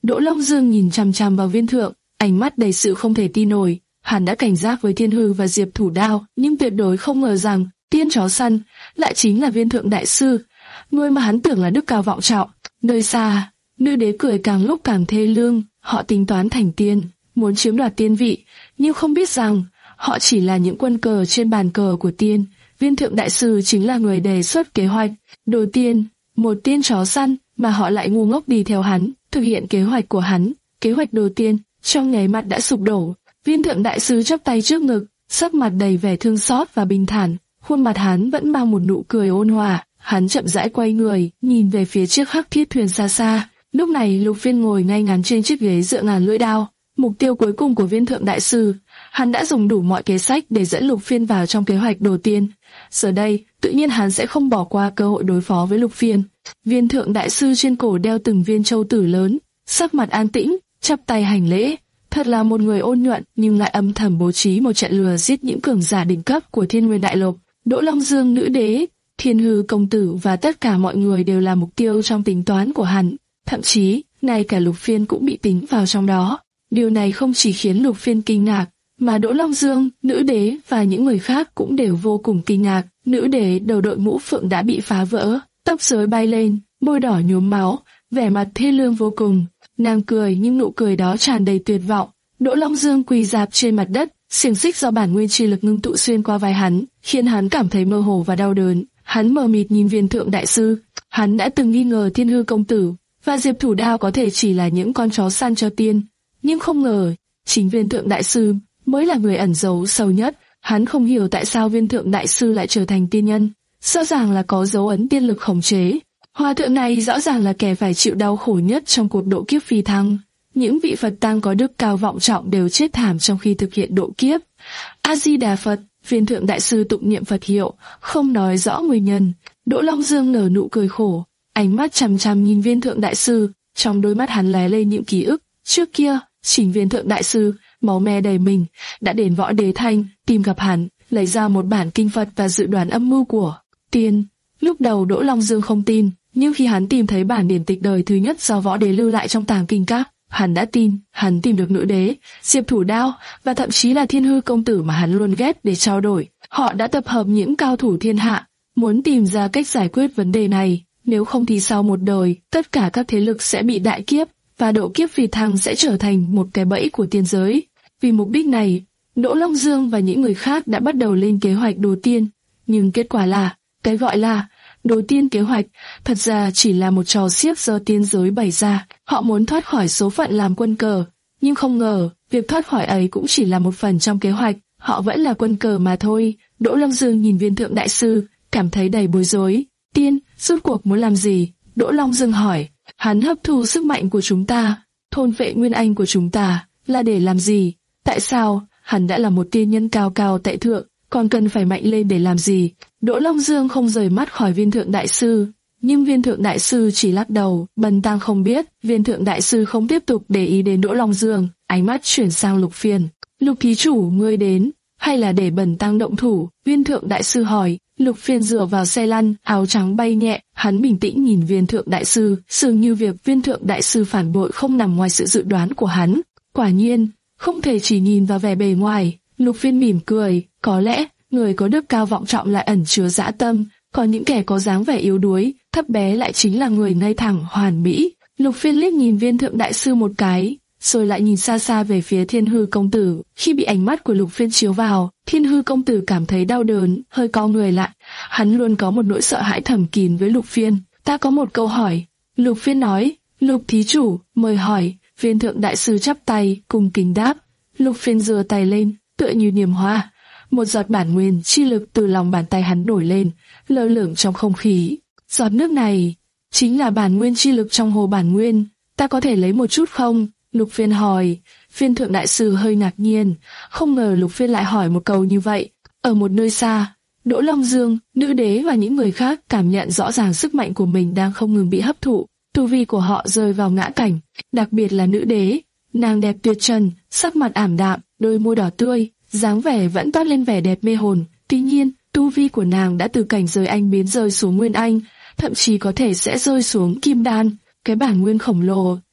[SPEAKER 2] Đỗ Long Dương nhìn chằm chằm vào viên thượng, ánh mắt đầy sự không thể tin nổi. Hắn đã cảnh giác với Thiên Hư và Diệp Thủ Đao, nhưng tuyệt đối không ngờ rằng tiên chó săn lại chính là viên thượng đại sư, người mà hắn tưởng là đức cao vọng trọng. Nơi xa, nữ đế cười càng lúc càng thê lương. Họ tính toán thành tiên, muốn chiếm đoạt tiên vị, nhưng không biết rằng họ chỉ là những quân cờ trên bàn cờ của tiên. Viên thượng đại sư chính là người đề xuất kế hoạch. Đồ tiên, một tiên chó săn, mà họ lại ngu ngốc đi theo hắn, thực hiện kế hoạch của hắn. Kế hoạch đồ tiên, trong nháy mắt đã sụp đổ. Viên thượng đại sư chắp tay trước ngực, sắc mặt đầy vẻ thương xót và bình thản. Khuôn mặt hắn vẫn mang một nụ cười ôn hòa. Hắn chậm rãi quay người, nhìn về phía chiếc hắc thiết thuyền xa xa. Lúc này Lục Phiên ngồi ngay ngắn trên chiếc ghế dựa ngàn lưỡi đao. Mục tiêu cuối cùng của viên thượng đại sư, hắn đã dùng đủ mọi kế sách để dẫn Lục Phiên vào trong kế hoạch đồ tiên. Giờ đây, tự nhiên hắn sẽ không bỏ qua cơ hội đối phó với Lục Phiên. Viên thượng đại sư trên cổ đeo từng viên châu tử lớn, sắc mặt an tĩnh, chắp tay hành lễ. Thật là một người ôn nhuận, nhưng lại âm thầm bố trí một trận lừa giết những cường giả đỉnh cấp của Thiên Nguyên Đại Lục. Đỗ Long Dương nữ đế, Thiên Hư công tử và tất cả mọi người đều là mục tiêu trong tính toán của hắn. Thậm chí, ngay cả Lục Phiên cũng bị tính vào trong đó. Điều này không chỉ khiến Lục Phiên kinh ngạc, mà Đỗ Long Dương, nữ đế và những người khác cũng đều vô cùng kinh ngạc. Nữ đế đầu đội mũ phượng đã bị phá vỡ, tóc rối bay lên, môi đỏ nhuốm máu, vẻ mặt thê lương vô cùng. Nàng cười nhưng nụ cười đó tràn đầy tuyệt vọng. Đỗ Long Dương quỳ rạp trên mặt đất, xiềng xích do bản nguyên chi lực ngưng tụ xuyên qua vai hắn, khiến hắn cảm thấy mơ hồ và đau đớn. Hắn mờ mịt nhìn viên thượng đại sư. Hắn đã từng nghi ngờ Thiên Hư công tử và Diệp Thủ Đao có thể chỉ là những con chó săn cho tiên, nhưng không ngờ chính viên thượng đại sư mới là người ẩn giấu sâu nhất. Hắn không hiểu tại sao viên thượng đại sư lại trở thành tiên nhân, rõ ràng là có dấu ấn tiên lực khống chế. Hòa thượng này rõ ràng là kẻ phải chịu đau khổ nhất trong cuộc độ kiếp phi thăng. Những vị Phật tăng có đức cao vọng trọng đều chết thảm trong khi thực hiện độ kiếp. A Di Đà Phật. Viên thượng đại sư tụng niệm Phật hiệu, không nói rõ nguyên nhân. Đỗ Long Dương nở nụ cười khổ, ánh mắt chằm chằm nhìn viên thượng đại sư, trong đôi mắt hắn lóe lên những ký ức. Trước kia, chính viên thượng đại sư, máu me đầy mình, đã đến Võ Đế Thanh tìm gặp hắn, lấy ra một bản kinh Phật và dự đoán âm mưu của tiên. Lúc đầu Đỗ Long Dương không tin, nhưng khi hắn tìm thấy bản điển tịch đời thứ nhất do Võ Đế lưu lại trong tàng kinh các, hắn đã tin. Hắn tìm được nữ đế, Diệp Thủ Đao và thậm chí là Thiên Hư công tử mà hắn luôn ghét để trao đổi. Họ đã tập hợp những cao thủ thiên hạ, muốn tìm ra cách giải quyết vấn đề này. Nếu không thì sau một đời, tất cả các thế lực sẽ bị đại kiếp, và độ kiếp phi thăng sẽ trở thành một cái bẫy của tiên giới. Vì mục đích này, Đỗ Long Dương và những người khác đã bắt đầu lên kế hoạch đồ tiên. Nhưng kết quả là, cái gọi là đồ tiên kế hoạch, thật ra chỉ là một trò xiếc do tiên giới bày ra. Họ muốn thoát khỏi số phận làm quân cờ, nhưng không ngờ, việc thoát khỏi ấy cũng chỉ là một phần trong kế hoạch. Họ vẫn là quân cờ mà thôi. Đỗ Long Dương nhìn viên thượng đại sư, cảm thấy đầy bối rối. Tiên, rốt cuộc muốn làm gì? Đỗ Long Dương hỏi. Hắn hấp thu sức mạnh của chúng ta, thôn vệ nguyên anh của chúng ta, là để làm gì? Tại sao? Hắn đã là một tiên nhân cao cao tại thượng, còn cần phải mạnh lên để làm gì? Đỗ Long Dương không rời mắt khỏi viên thượng đại sư, nhưng viên thượng đại sư chỉ lắc đầu, bần tăng không biết. Viên thượng đại sư không tiếp tục để ý đến Đỗ Long Dương, ánh mắt chuyển sang Lục Phiên. Lục thí chủ, ngươi đến, hay là để bần tăng động thủ? Viên thượng đại sư hỏi. Lục Phiên dựa vào xe lăn, áo trắng bay nhẹ, hắn bình tĩnh nhìn viên thượng đại sư, dường như việc viên thượng đại sư phản bội không nằm ngoài sự dự đoán của hắn. Quả nhiên, không thể chỉ nhìn vào vẻ bề ngoài. Lục Phiên mỉm cười, có lẽ người có đức cao vọng trọng lại ẩn chứa dã tâm, còn những kẻ có dáng vẻ yếu đuối, thấp bé lại chính là người ngay thẳng, hoàn mỹ. Lục Phiên liếc nhìn viên thượng đại sư một cái, rồi lại nhìn xa xa về phía Thiên Hư công tử. Khi bị ánh mắt của Lục Phiên chiếu vào, Thiên Hư công tử cảm thấy đau đớn, hơi cau người lại. Hắn luôn có một nỗi sợ hãi thầm kín với Lục Phiên. Ta có một câu hỏi. Lục Phiên nói. Lục thí chủ, mời hỏi. Viên thượng đại sư chắp tay, cung kính đáp. Lục Phiên giơ tay lên, tựa như niềm hoa. Một giọt bản nguyên chi lực từ lòng bàn tay hắn nổi lên, lơ lửng trong không khí. Giọt nước này chính là bản nguyên chi lực trong hồ bản nguyên. Ta có thể lấy một chút không? Lục Phiên hỏi. Viên thượng đại sư hơi ngạc nhiên, không ngờ Lục Phiên lại hỏi một câu như vậy. Ở một nơi xa, Đỗ Long Dương, nữ đế và những người khác cảm nhận rõ ràng sức mạnh của mình đang không ngừng bị hấp thụ. Tu vi của họ rơi vào ngã cảnh, đặc biệt là nữ đế. Nàng đẹp tuyệt trần, sắc mặt ảm đạm, đôi môi đỏ tươi, dáng vẻ vẫn toát lên vẻ đẹp mê hồn. Tuy nhiên, tu vi của nàng đã từ cảnh giới anh biến rơi xuống nguyên anh, thậm chí có thể sẽ rơi xuống kim đan. Cái bản nguyên khổng lồ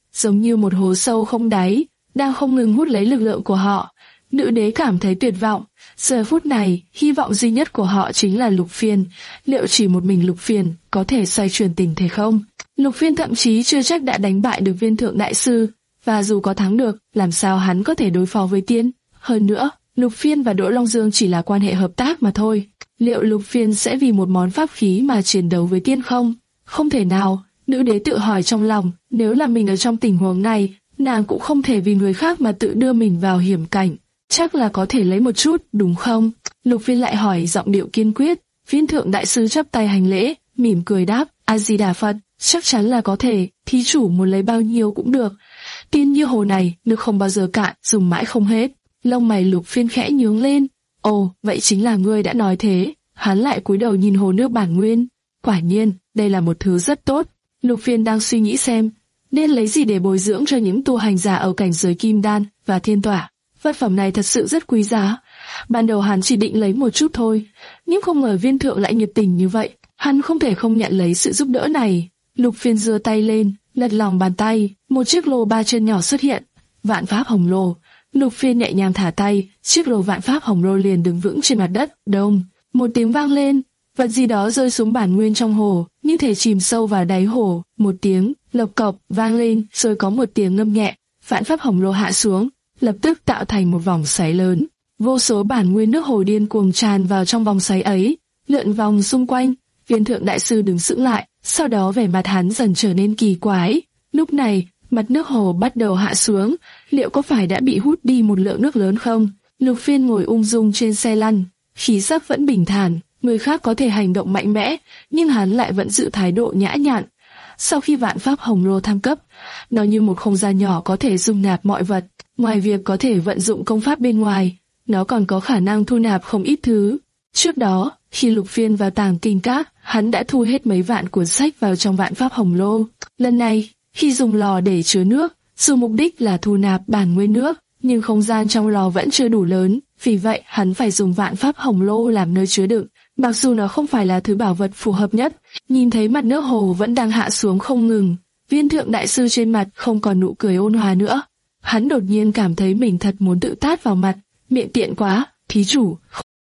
[SPEAKER 2] giống như một hố sâu không đáy, đang không ngừng hút lấy lực lượng của họ. Nữ đế cảm thấy tuyệt vọng. Giờ phút này, hy vọng duy nhất của họ chính là Lục Phiên. Liệu chỉ một mình Lục Phiên có thể xoay chuyển tình thế không? Lục Phiên thậm chí chưa chắc đã đánh bại được Viên Thượng Đại Sư, và dù có thắng được, làm sao hắn có thể đối phó với Tiên? Hơn nữa, Lục Phiên và Đỗ Long Dương chỉ là quan hệ hợp tác mà thôi. Liệu Lục Phiên sẽ vì một món pháp khí mà chiến đấu với Tiên không? Không thể nào. Nữ đế tự hỏi trong lòng, nếu là mình ở trong tình huống này, nàng cũng không thể vì người khác mà tự đưa mình vào hiểm cảnh. Chắc là có thể lấy một chút, đúng không? Lục Phiên lại hỏi giọng điệu kiên quyết. Viên Thượng Đại Sư chắp tay hành lễ, mỉm cười đáp, A Di Đà Phật, chắc chắn là có thể, thí chủ muốn lấy bao nhiêu cũng được. Tiên như hồ này, nước không bao giờ cạn, dùng mãi không hết. Lông mày Lục Phiên khẽ nhướng lên. Ồ, vậy chính là ngươi đã nói thế. Hắn lại cúi đầu nhìn hồ nước bản nguyên. Quả nhiên, đây là một thứ rất tốt. Lục Phiên đang suy nghĩ xem nên lấy gì để bồi dưỡng cho những tu hành giả ở cảnh giới kim đan và thiên tỏa. Vật phẩm này thật sự rất quý giá. Ban đầu hắn chỉ định lấy một chút thôi, nhưng không ngờ Viên Thượng lại nhiệt tình như vậy. Hắn không thể không nhận lấy sự giúp đỡ này. Lục Phiên giơ tay lên, lật lòng bàn tay, một chiếc lô ba chân nhỏ xuất hiện. Vạn Pháp Hồng Lô. Lục Phiên nhẹ nhàng thả tay, chiếc lô Vạn Pháp Hồng Lô liền đứng vững trên mặt đất. Đông, một tiếng vang lên, vật gì đó rơi xuống bản nguyên trong hồ, như thể chìm sâu vào đáy hồ. Một tiếng lộc cộc vang lên, rồi có một tiếng ngâm nhẹ. Vạn Pháp Hồng Lô hạ xuống, lập tức tạo thành một vòng xoáy lớn. Vô số bản nguyên nước hồ điên cuồng tràn vào trong vòng xoáy ấy, lượn vòng xung quanh. Viên Thượng Đại Sư đứng sững lại, sau đó vẻ mặt hắn dần trở nên kỳ quái. Lúc này, mặt nước hồ bắt đầu hạ xuống, liệu có phải đã bị hút đi một lượng nước lớn không? Lục Phiên ngồi ung dung trên xe lăn, khí sắc vẫn bình thản. Người khác có thể hành động mạnh mẽ, nhưng hắn lại vẫn giữ thái độ nhã nhặn. Sau khi Vạn Pháp Hồng Lô thăng cấp, nó như một không gian nhỏ có thể dung nạp mọi vật. Ngoài việc có thể vận dụng công pháp bên ngoài, nó còn có khả năng thu nạp không ít thứ. Trước đó, khi Lục Phiên vào Tàng Kinh Các, hắn đã thu hết mấy vạn cuốn sách vào trong Vạn Pháp Hồng Lô. Lần này, khi dùng lò để chứa nước, dù mục đích là thu nạp bản nguyên nước, nhưng không gian trong lò vẫn chưa đủ lớn, vì vậy hắn phải dùng Vạn Pháp Hồng Lô làm nơi chứa đựng. Mặc dù nó không phải là thứ bảo vật phù hợp nhất, nhìn thấy mặt nước hồ vẫn đang hạ xuống không ngừng, Viên Thượng Đại Sư trên mặt không còn nụ cười ôn hòa nữa. Hắn đột nhiên cảm thấy mình thật muốn tự tát vào mặt, miệng tiện quá, thí chủ.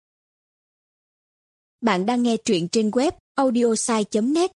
[SPEAKER 3] Bạn đang nghe truyện trên web audiosai chấm net.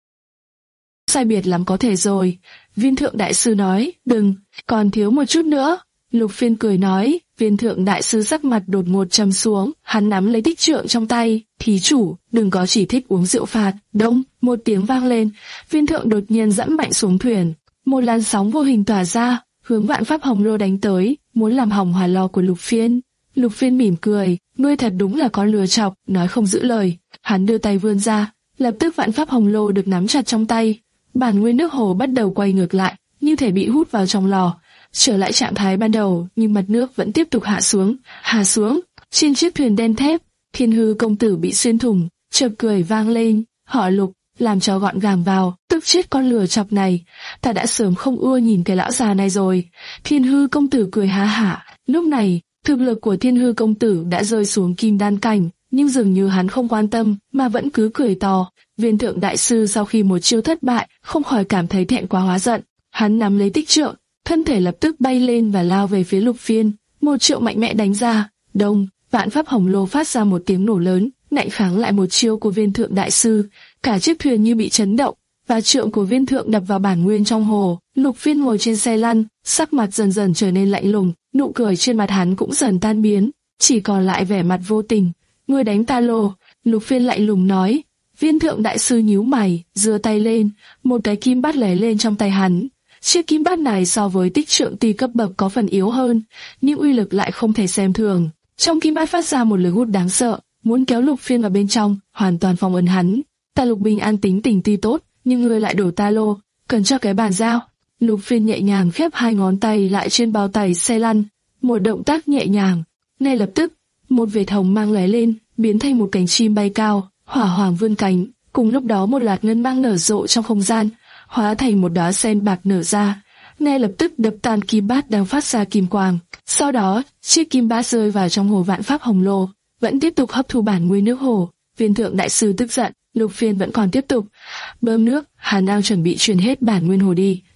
[SPEAKER 2] Sai biệt lắm có thể rồi, Viên Thượng Đại Sư nói, đừng, còn thiếu một chút nữa. Lục Phiên cười nói. Viên Thượng Đại Sư sắc mặt đột ngột trầm xuống, hắn nắm lấy tích trượng trong tay, thí chủ, đừng có chỉ thích uống rượu phạt. Đông, một tiếng vang lên, Viên Thượng đột nhiên dẫm mạnh xuống thuyền, một làn sóng vô hình tỏa ra, hướng Vạn Pháp Hồng Lô đánh tới, muốn làm hỏng hỏa lò của Lục Phiên. Lục Phiên mỉm cười, ngươi thật đúng là con lừa chọc, nói không giữ lời. Hắn đưa tay vươn ra, lập tức Vạn Pháp Hồng Lô được nắm chặt trong tay, bản nguyên nước hồ bắt đầu quay ngược lại, như thể bị hút vào trong lò. Trở lại trạng thái ban đầu, nhưng mặt nước vẫn tiếp tục hạ xuống, hạ xuống. Trên chiếc thuyền đen thép, Thiên Hư công tử bị xuyên thủng, chợt cười vang lên, họ Lục, làm cho gọn gàng vào, tức chết con lừa chọc này, ta đã sớm không ưa nhìn cái lão già này rồi. Thiên Hư công tử cười há hả. Lúc này, thực lực của Thiên Hư công tử đã rơi xuống kim đan cảnh, nhưng dường như hắn không quan tâm, mà vẫn cứ cười to. Viên Thượng Đại Sư sau khi một chiêu thất bại, không khỏi cảm thấy thẹn quá hóa giận, hắn nắm lấy tích trượng, thân thể lập tức bay lên và lao về phía Lục Phiên, một trượng mạnh mẽ đánh ra. Đông, Vạn Pháp Hồng Lô phát ra một tiếng nổ lớn, nạnh kháng lại một chiêu của Viên Thượng Đại Sư. Cả chiếc thuyền như bị chấn động, và trượng của Viên Thượng đập vào bản nguyên trong hồ. Lục Phiên ngồi trên xe lăn, sắc mặt dần dần trở nên lạnh lùng, nụ cười trên mặt hắn cũng dần tan biến, chỉ còn lại vẻ mặt vô tình. Ngươi đánh ta lô, Lục Phiên lạnh lùng nói. Viên Thượng Đại Sư nhíu mày, giơ tay lên, một cái kim bát lóe lên trong tay hắn. Chiếc kim bát này so với tích trượng tỳ cấp bậc có phần yếu hơn, nhưng uy lực lại không thể xem thường. Trong kim bát phát ra một lực hút đáng sợ, muốn kéo Lục Phiên vào bên trong, hoàn toàn phong ấn hắn. Ta Lục Bình an tính tình tuy tốt, nhưng ngươi lại đổ ta lô, cần cho cái bàn giao. Lục Phiên nhẹ nhàng khép hai ngón tay lại trên bao tải xe lăn, một động tác nhẹ nhàng. Ngay lập tức, một vệt hồng mang lóe lên, biến thành một cánh chim bay cao, hỏa hoàng vươn cánh. Cùng lúc đó một loạt ngân mang nở rộ trong không gian, hóa thành một đóa sen bạc nở ra. Ngay lập tức đập tan kim bát đang phát ra kim quang. Sau đó, chiếc kim bát rơi vào trong hồ Vạn Pháp Hồng Lô, vẫn tiếp tục hấp thu bản nguyên nước hồ. Viên Thượng Đại Sư tức giận, Lục Phiên vẫn còn tiếp tục bơm nước, hắn đang chuẩn bị truyền hết bản nguyên hồ đi.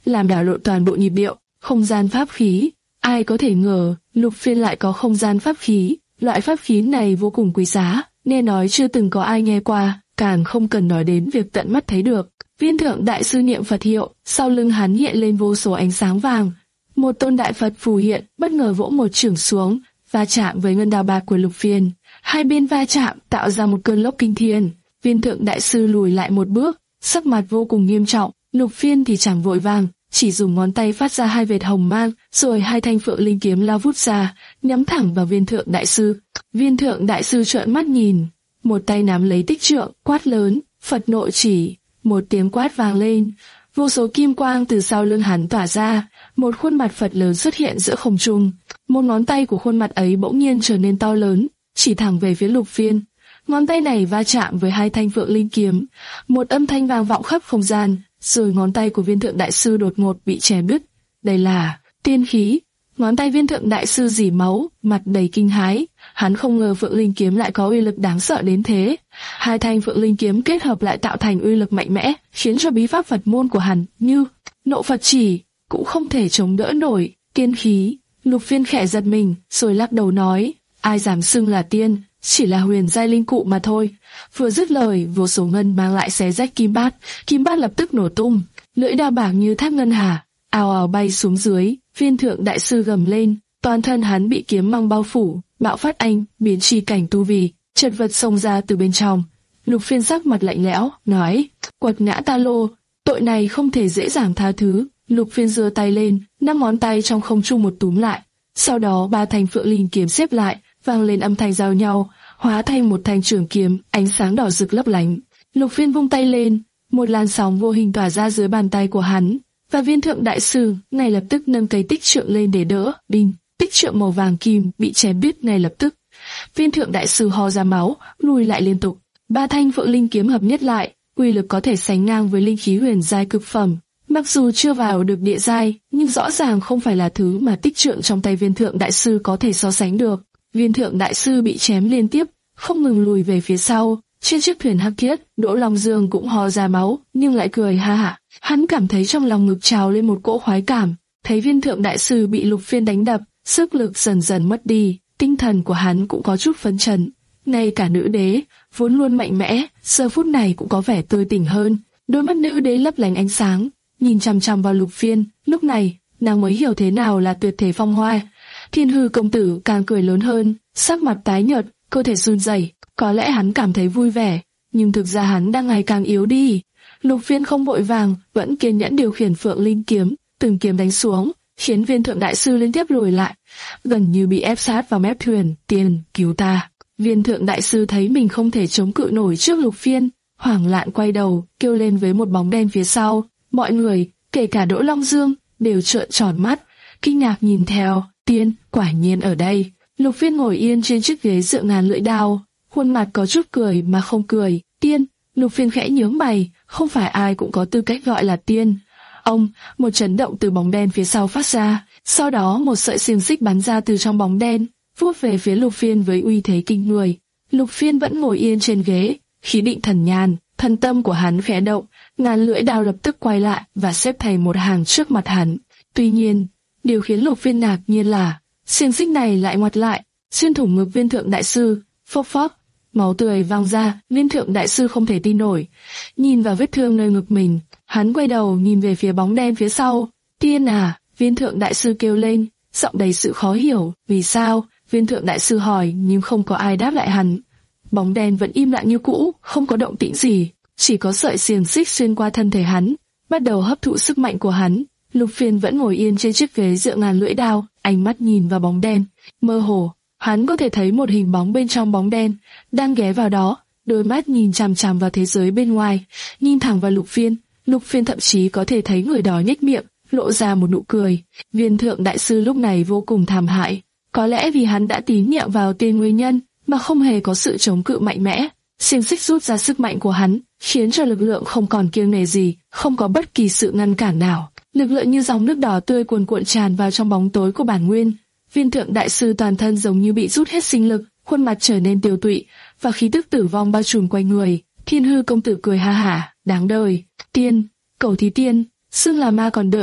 [SPEAKER 2] làm đảo lộn toàn bộ nhịp điệu. Không gian pháp khí, ai có thể ngờ Lục Phiên lại có không gian pháp khí. Loại pháp khí này vô cùng quý giá, nghe nói chưa từng có ai nghe qua, càng không cần nói đến việc tận mắt thấy được. Viên Thượng Đại Sư niệm Phật hiệu, sau lưng hắn hiện lên vô số ánh sáng vàng. Một tôn đại Phật phù hiện, bất ngờ vỗ một chưởng xuống, va chạm với ngân đao bạc của Lục Phiên. Hai bên va chạm tạo ra một cơn lốc kinh thiên. Viên Thượng Đại Sư lùi lại một bước, sắc mặt vô cùng nghiêm trọng. Lục Phiên thì chẳng vội vàng, chỉ dùng ngón tay phát ra hai vệt hồng mang, rồi hai thanh phượng linh kiếm lao vút ra, nhắm thẳng vào Viên Thượng Đại Sư. Viên Thượng Đại Sư trợn mắt nhìn, một tay nắm lấy tích trượng, quát lớn, Phật nội chỉ. Một tiếng quát vang lên, vô số kim quang từ sau lưng hắn tỏa ra, một khuôn mặt Phật lớn xuất hiện giữa không trung. Một ngón tay của khuôn mặt ấy bỗng nhiên trở nên to lớn, chỉ thẳng về phía Lục Phiên. Ngón tay này va chạm với hai thanh phượng linh kiếm, một âm thanh vang vọng khắp không gian, rồi ngón tay của Viên Thượng Đại Sư đột ngột bị chém đứt. Đây là tiên khí. Ngón tay Viên Thượng Đại Sư rỉ máu, mặt đầy kinh hãi. Hắn không ngờ phượng linh kiếm lại có uy lực đáng sợ đến thế. Hai thanh phượng linh kiếm kết hợp lại tạo thành uy lực mạnh mẽ, khiến cho bí pháp Phật môn của hắn như nộ Phật chỉ cũng không thể chống đỡ nổi. Tiên khí. Lục Phiên khẽ giật mình, rồi lắc đầu nói, ai dám xưng là tiên, chỉ là huyền giai linh cụ mà thôi. Vừa dứt lời, vô số ngân mang lại xé rách kim bát, kim bát lập tức nổ tung, lưỡi đao bạc như thác ngân hà, ào ào bay xuống dưới. Viên Thượng Đại Sư gầm lên, toàn thân hắn bị kiếm mang bao phủ, bạo phát anh, biến chi cảnh tu vi, chật vật xông ra từ bên trong. Lục Phiên sắc mặt lạnh lẽo, nói, quật ngã ta lô, tội này không thể dễ dàng tha thứ. Lục Phiên giơ tay lên, năm ngón tay trong không trung một túm lại, sau đó ba thanh phượng linh kiếm xếp lại, vang lên âm thanh giao nhau, hóa thành một thanh trường kiếm, ánh sáng đỏ rực lấp lánh. Lục Phiên vung tay lên, một làn sóng vô hình tỏa ra dưới bàn tay của hắn, và Viên Thượng Đại Sư ngay lập tức nâng cây tích trượng lên để đỡ. Đinh, tích trượng màu vàng kim bị chém đứt ngay lập tức. Viên Thượng Đại Sư ho ra máu, lùi lại liên tục. Ba thanh phượng linh kiếm hợp nhất lại, uy lực có thể sánh ngang với linh khí huyền giai cực phẩm. Mặc dù chưa vào được địa giai, nhưng rõ ràng không phải là thứ mà tích trượng trong tay Viên Thượng Đại Sư có thể so sánh được. Viên Thượng Đại Sư bị chém liên tiếp, không ngừng lùi về phía sau. Trên chiếc thuyền hắc thiết, Đỗ Long Dương cũng ho ra máu, nhưng lại cười ha hả. Hắn cảm thấy trong lòng ngực trào lên một cỗ khoái cảm. Thấy Viên Thượng Đại Sư bị Lục Phiên đánh đập, sức lực dần dần mất đi, tinh thần của hắn cũng có chút phấn chấn. Ngay cả nữ đế, vốn luôn mạnh mẽ, giờ phút này cũng có vẻ tươi tỉnh hơn. Đôi mắt nữ đế lấp lánh ánh sáng, nhìn chằm chằm vào Lục Phiên. Lúc này, nàng mới hiểu thế nào là tuyệt thể phong hoa. Thiên Hư công tử càng cười lớn hơn, sắc mặt tái nhợt, cơ thể run rẩy. Có lẽ hắn cảm thấy vui vẻ, nhưng thực ra hắn đang ngày càng yếu đi. Lục Phiên không vội vàng, vẫn kiên nhẫn điều khiển phượng linh kiếm, từng kiếm đánh xuống, khiến Viên Thượng Đại Sư liên tiếp lùi lại, gần như bị ép sát vào mép thuyền. Tiên, cứu ta! Viên Thượng Đại Sư thấy mình không thể chống cự nổi trước Lục Phiên, hoảng loạn quay đầu, kêu lên với một bóng đen phía sau. Mọi người, kể cả Đỗ Long Dương, đều trợn tròn mắt, kinh ngạc nhìn theo. Tiên, quả nhiên ở đây. Lục Phiên ngồi yên trên chiếc ghế dựa ngàn lưỡi đao, khuôn mặt có chút cười mà không cười. Tiên, Lục Phiên khẽ nhướng mày, không phải ai cũng có tư cách gọi là tiên. Ông, một chấn động từ bóng đen phía sau phát ra, sau đó một sợi xiềng xích bắn ra từ trong bóng đen, vuốt về phía Lục Phiên với uy thế kinh người. Lục Phiên vẫn ngồi yên trên ghế, khí định thần nhàn, thần tâm của hắn khẽ động, ngàn lưỡi đao lập tức quay lại và xếp thành một hàng trước mặt hắn. Tuy nhiên, điều khiến Lục Phiên ngạc nhiên là xiềng xích này lại ngoặt lại, xuyên thủng ngực Viên Thượng Đại Sư. Phốc phốc, máu tươi văng ra. Viên Thượng Đại Sư không thể tin nổi, nhìn vào vết thương nơi ngực mình. Hắn quay đầu nhìn về phía bóng đen phía sau. Tiên à! Viên Thượng Đại Sư kêu lên, giọng đầy sự khó hiểu. Vì sao? Viên Thượng Đại Sư hỏi, nhưng không có ai đáp lại hắn. Bóng đen vẫn im lặng như cũ, không có động tĩnh gì, chỉ có sợi xiềng xích xuyên qua thân thể hắn, bắt đầu hấp thụ sức mạnh của hắn. Lục Phiên vẫn ngồi yên trên chiếc ghế dựa ngàn lưỡi đao, ánh mắt nhìn vào bóng đen. Mơ hồ, hắn có thể thấy một hình bóng bên trong bóng đen, đang ghé vào đó, đôi mắt nhìn chằm chằm vào thế giới bên ngoài, nhìn thẳng vào Lục Phiên. Lục Phiên thậm chí có thể thấy người đó nhếch miệng, lộ ra một nụ cười. Viên Thượng Đại Sư lúc này vô cùng thảm hại, có lẽ vì hắn đã tín nhiệm vào Tiên Nguyên Nhân mà không hề có sự chống cự mạnh mẽ. Xiềng xích rút ra sức mạnh của hắn, khiến cho lực lượng không còn kiêng nề gì, không có bất kỳ sự ngăn cản nào. Lực lượng như dòng nước đỏ tươi cuồn cuộn tràn vào trong bóng tối của bản nguyên. Viên Thượng Đại Sư toàn thân giống như bị rút hết sinh lực, khuôn mặt trở nên tiều tụy, và khí tức tử vong bao trùm quanh người. Thiên Hư công tử cười ha hả, đáng đời. Tiên, cầu thí tiên, xưng là ma còn đỡ,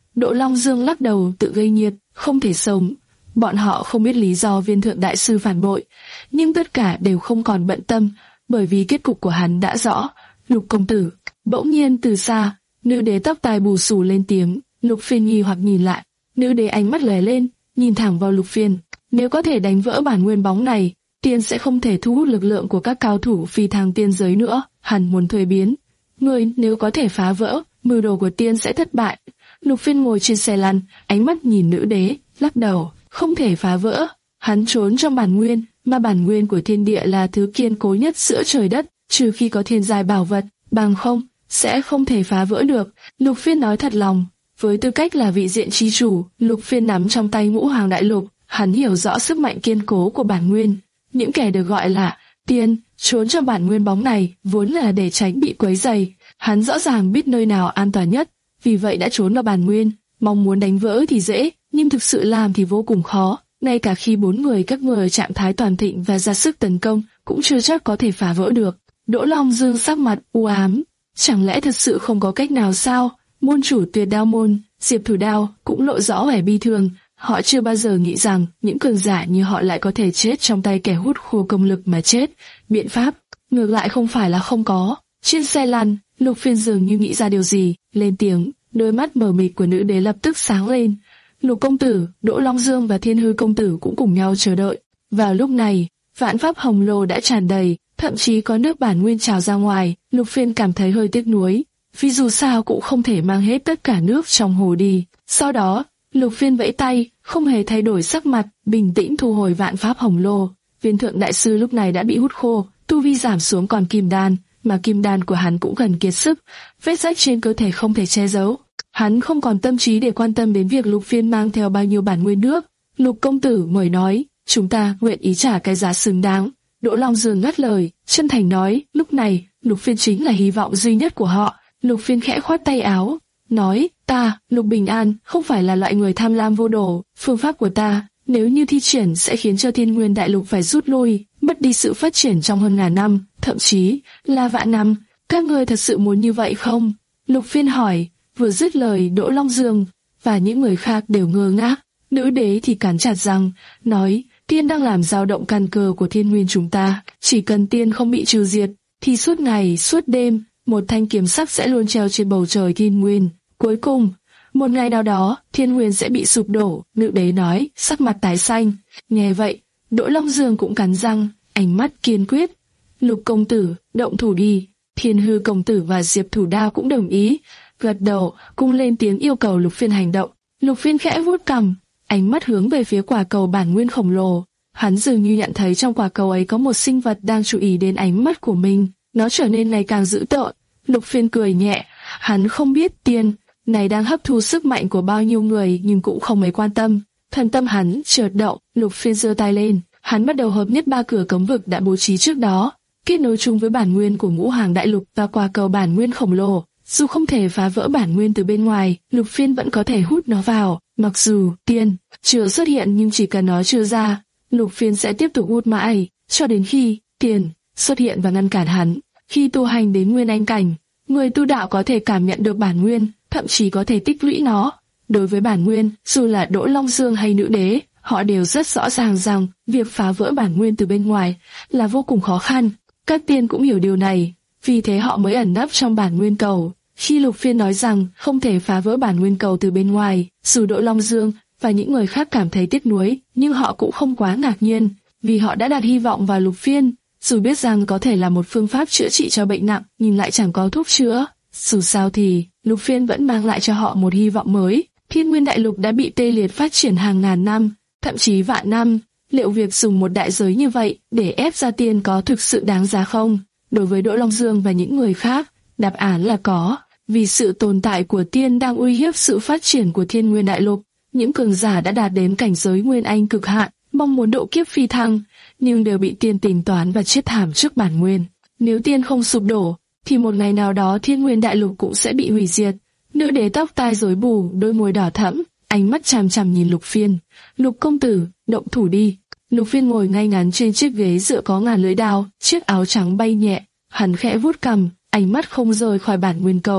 [SPEAKER 2] Đỗ Long Dương lắc đầu tự gây nhiệt, không thể sống. Bọn họ không biết lý do viên thượng đại sư phản bội, nhưng tất cả đều không còn bận tâm, bởi vì kết cục của hắn đã rõ. Lục công tử. Bỗng nhiên từ xa, nữ đế tóc tai bù xù lên tiếng. Lục Phiên nghi hoặc nhìn lại, nữ đế ánh mắt lóe lên, nhìn thẳng vào Lục Phiên. Nếu có thể đánh vỡ bản nguyên bóng này, tiên sẽ không thể thu hút lực lượng của các cao thủ phi thăng tiên giới nữa. Hắn muốn thuế biến. Người nếu có thể phá vỡ, mưu đồ của tiên sẽ thất bại. Lục Phiên ngồi trên xe lăn, ánh mắt nhìn nữ đế, lắc đầu, không thể phá vỡ. Hắn trốn trong bản nguyên, mà bản nguyên của thiên địa là thứ kiên cố nhất giữa trời đất, trừ khi có thiên giai bảo vật, bằng không sẽ không thể phá vỡ được. Lục Phiên nói thật lòng. Với tư cách là vị diện chi chủ, Lục Phiên nắm trong tay Ngũ Hoàng Đại Lục, hắn hiểu rõ sức mạnh kiên cố của bản nguyên. Những kẻ được gọi là tiên trốn trong bản nguyên bóng này vốn là để tránh bị quấy rầy. Hắn rõ ràng biết nơi nào an toàn nhất, vì vậy đã trốn vào bản nguyên. Mong muốn đánh vỡ thì dễ, nhưng thực sự làm thì vô cùng khó. Ngay cả khi bốn người các ngươi ở trạng thái toàn thịnh và ra sức tấn công, cũng chưa chắc có thể phá vỡ được. Đỗ Long Dương sắc mặt u ám, chẳng lẽ thật sự không có cách nào sao? Môn chủ Tuyệt Đao môn, Diệp Thủ Đao cũng lộ rõ vẻ bi thương. Họ chưa bao giờ nghĩ rằng những cường giả như họ lại có thể chết trong tay kẻ hút khô công lực mà chết. Biện pháp, ngược lại không phải là không có. Trên xe lăn, Lục Phiên dường như nghĩ ra điều gì, lên tiếng. Đôi mắt mờ mịt của nữ đế lập tức sáng lên. Lục công tử, Đỗ Long Dương và Thiên Hư công tử cũng cùng nhau chờ đợi. Vào lúc này, vạn pháp hồng lô đã tràn đầy, thậm chí có nước bản nguyên trào ra ngoài. Lục Phiên cảm thấy hơi tiếc nuối, vì dù sao cũng không thể mang hết tất cả nước trong hồ đi. Sau đó, Lục Phiên vẫy tay, không hề thay đổi sắc mặt, bình tĩnh thu hồi vạn pháp hồng lô. Viên thượng đại sư lúc này đã bị hút khô, tu vi giảm xuống còn kim đan, mà kim đan của hắn cũng gần kiệt sức, vết rách trên cơ thể không thể che giấu. Hắn không còn tâm trí để quan tâm đến việc Lục Phiên mang theo bao nhiêu bản nguyên nước. Lục công tử mời nói, chúng ta nguyện ý trả cái giá xứng đáng. Đỗ Long Dương ngắt lời, chân thành nói, lúc này Lục Phiên chính là hy vọng duy nhất của họ. Lục Phiên khẽ khoát tay áo, nói, ta, Lục Bình An, không phải là loại người tham lam vô độ. Phương pháp của ta, nếu như thi triển sẽ khiến cho Thiên Nguyên Đại Lục phải rút lui, mất đi sự phát triển trong hơn ngàn năm, thậm chí là vạn năm. Các ngươi thật sự muốn như vậy không? Lục Phiên hỏi. Vừa dứt lời, Đỗ Long Dương và những người khác đều ngơ ngác. Nữ đế thì cắn chặt răng, nói, tiên đang làm dao động căn cơ của thiên nguyên chúng ta. Chỉ cần tiên không bị trừ diệt, thì suốt ngày, suốt đêm, một thanh kiếm sắc sẽ luôn treo trên bầu trời thiên nguyên. Cuối cùng, một ngày nào đó, thiên nguyên sẽ bị sụp đổ. Nữ đế nói, sắc mặt tái xanh. Nghe vậy, Đỗ Long Dương cũng cắn răng, ánh mắt kiên quyết. Lục công tử, động thủ đi. Thiên Hư công tử và Diệp Thủ Đao cũng đồng ý, gật đầu, cùng lên tiếng yêu cầu Lục Phiên hành động. Lục Phiên khẽ vuốt cằm, ánh mắt hướng về phía quả cầu bản nguyên khổng lồ. Hắn dường như nhận thấy trong quả cầu ấy có một sinh vật đang chú ý đến ánh mắt của mình. Nó trở nên ngày càng dữ tợn. Lục Phiên cười nhẹ, hắn không biết tiên này đang hấp thu sức mạnh của bao nhiêu người, nhưng cũng không mấy quan tâm. Thần tâm hắn chợt động, Lục Phiên giơ tay lên, hắn bắt đầu hợp nhất ba cửa cấm vực đã bố trí trước đó, kết nối chung với bản nguyên của Ngũ Hoàng Đại Lục và quả cầu bản nguyên khổng lồ. Dù không thể phá vỡ bản nguyên từ bên ngoài, Lục Phiên vẫn có thể hút nó vào. Mặc dù tiên chưa xuất hiện, nhưng chỉ cần nó chưa ra, Lục Phiên sẽ tiếp tục hút mãi, cho đến khi tiên xuất hiện và ngăn cản hắn. Khi tu hành đến nguyên anh cảnh, người tu đạo có thể cảm nhận được bản nguyên, thậm chí có thể tích lũy nó. Đối với bản nguyên, dù là Đỗ Long Dương hay nữ đế, họ đều rất rõ ràng rằng việc phá vỡ bản nguyên từ bên ngoài là vô cùng khó khăn. Các tiên cũng hiểu điều này, vì thế họ mới ẩn nấp trong bản nguyên cầu. Khi Lục Phiên nói rằng không thể phá vỡ bản nguyên cầu từ bên ngoài, dù Đỗ Long Dương và những người khác cảm thấy tiếc nuối, nhưng họ cũng không quá ngạc nhiên, vì họ đã đặt hy vọng vào Lục Phiên. Dù biết rằng có thể là một phương pháp chữa trị cho bệnh nặng, nhưng lại chẳng có thuốc chữa. Dù sao thì, Lục Phiên vẫn mang lại cho họ một hy vọng mới. Thiên Nguyên Đại Lục đã bị tê liệt phát triển hàng ngàn năm, thậm chí vạn năm. Liệu việc dùng một đại giới như vậy để ép ra tiên có thực sự đáng giá không? Đối với Đỗ Long Dương và những người khác, đáp án là có. Vì sự tồn tại của tiên đang uy hiếp sự phát triển của Thiên Nguyên Đại Lục. Những cường giả đã đạt đến cảnh giới Nguyên Anh cực hạn, mong muốn độ kiếp phi thăng, nhưng đều bị tiên tính toán và chết thảm trước bản nguyên. Nếu tiên không sụp đổ, thì một ngày nào đó Thiên Nguyên Đại Lục cũng sẽ bị hủy diệt. Nữ đế tóc tai rối bù, đôi môi đỏ thẫm, ánh mắt chằm chằm nhìn Lục Phiên. Lục công tử, động thủ đi. Lục Phiên ngồi ngay ngắn trên chiếc ghế dựa có ngàn lưỡi đao, chiếc áo trắng bay nhẹ, hắn khẽ vuốt cằm, ánh mắt không rời khỏi bản nguyên cầu.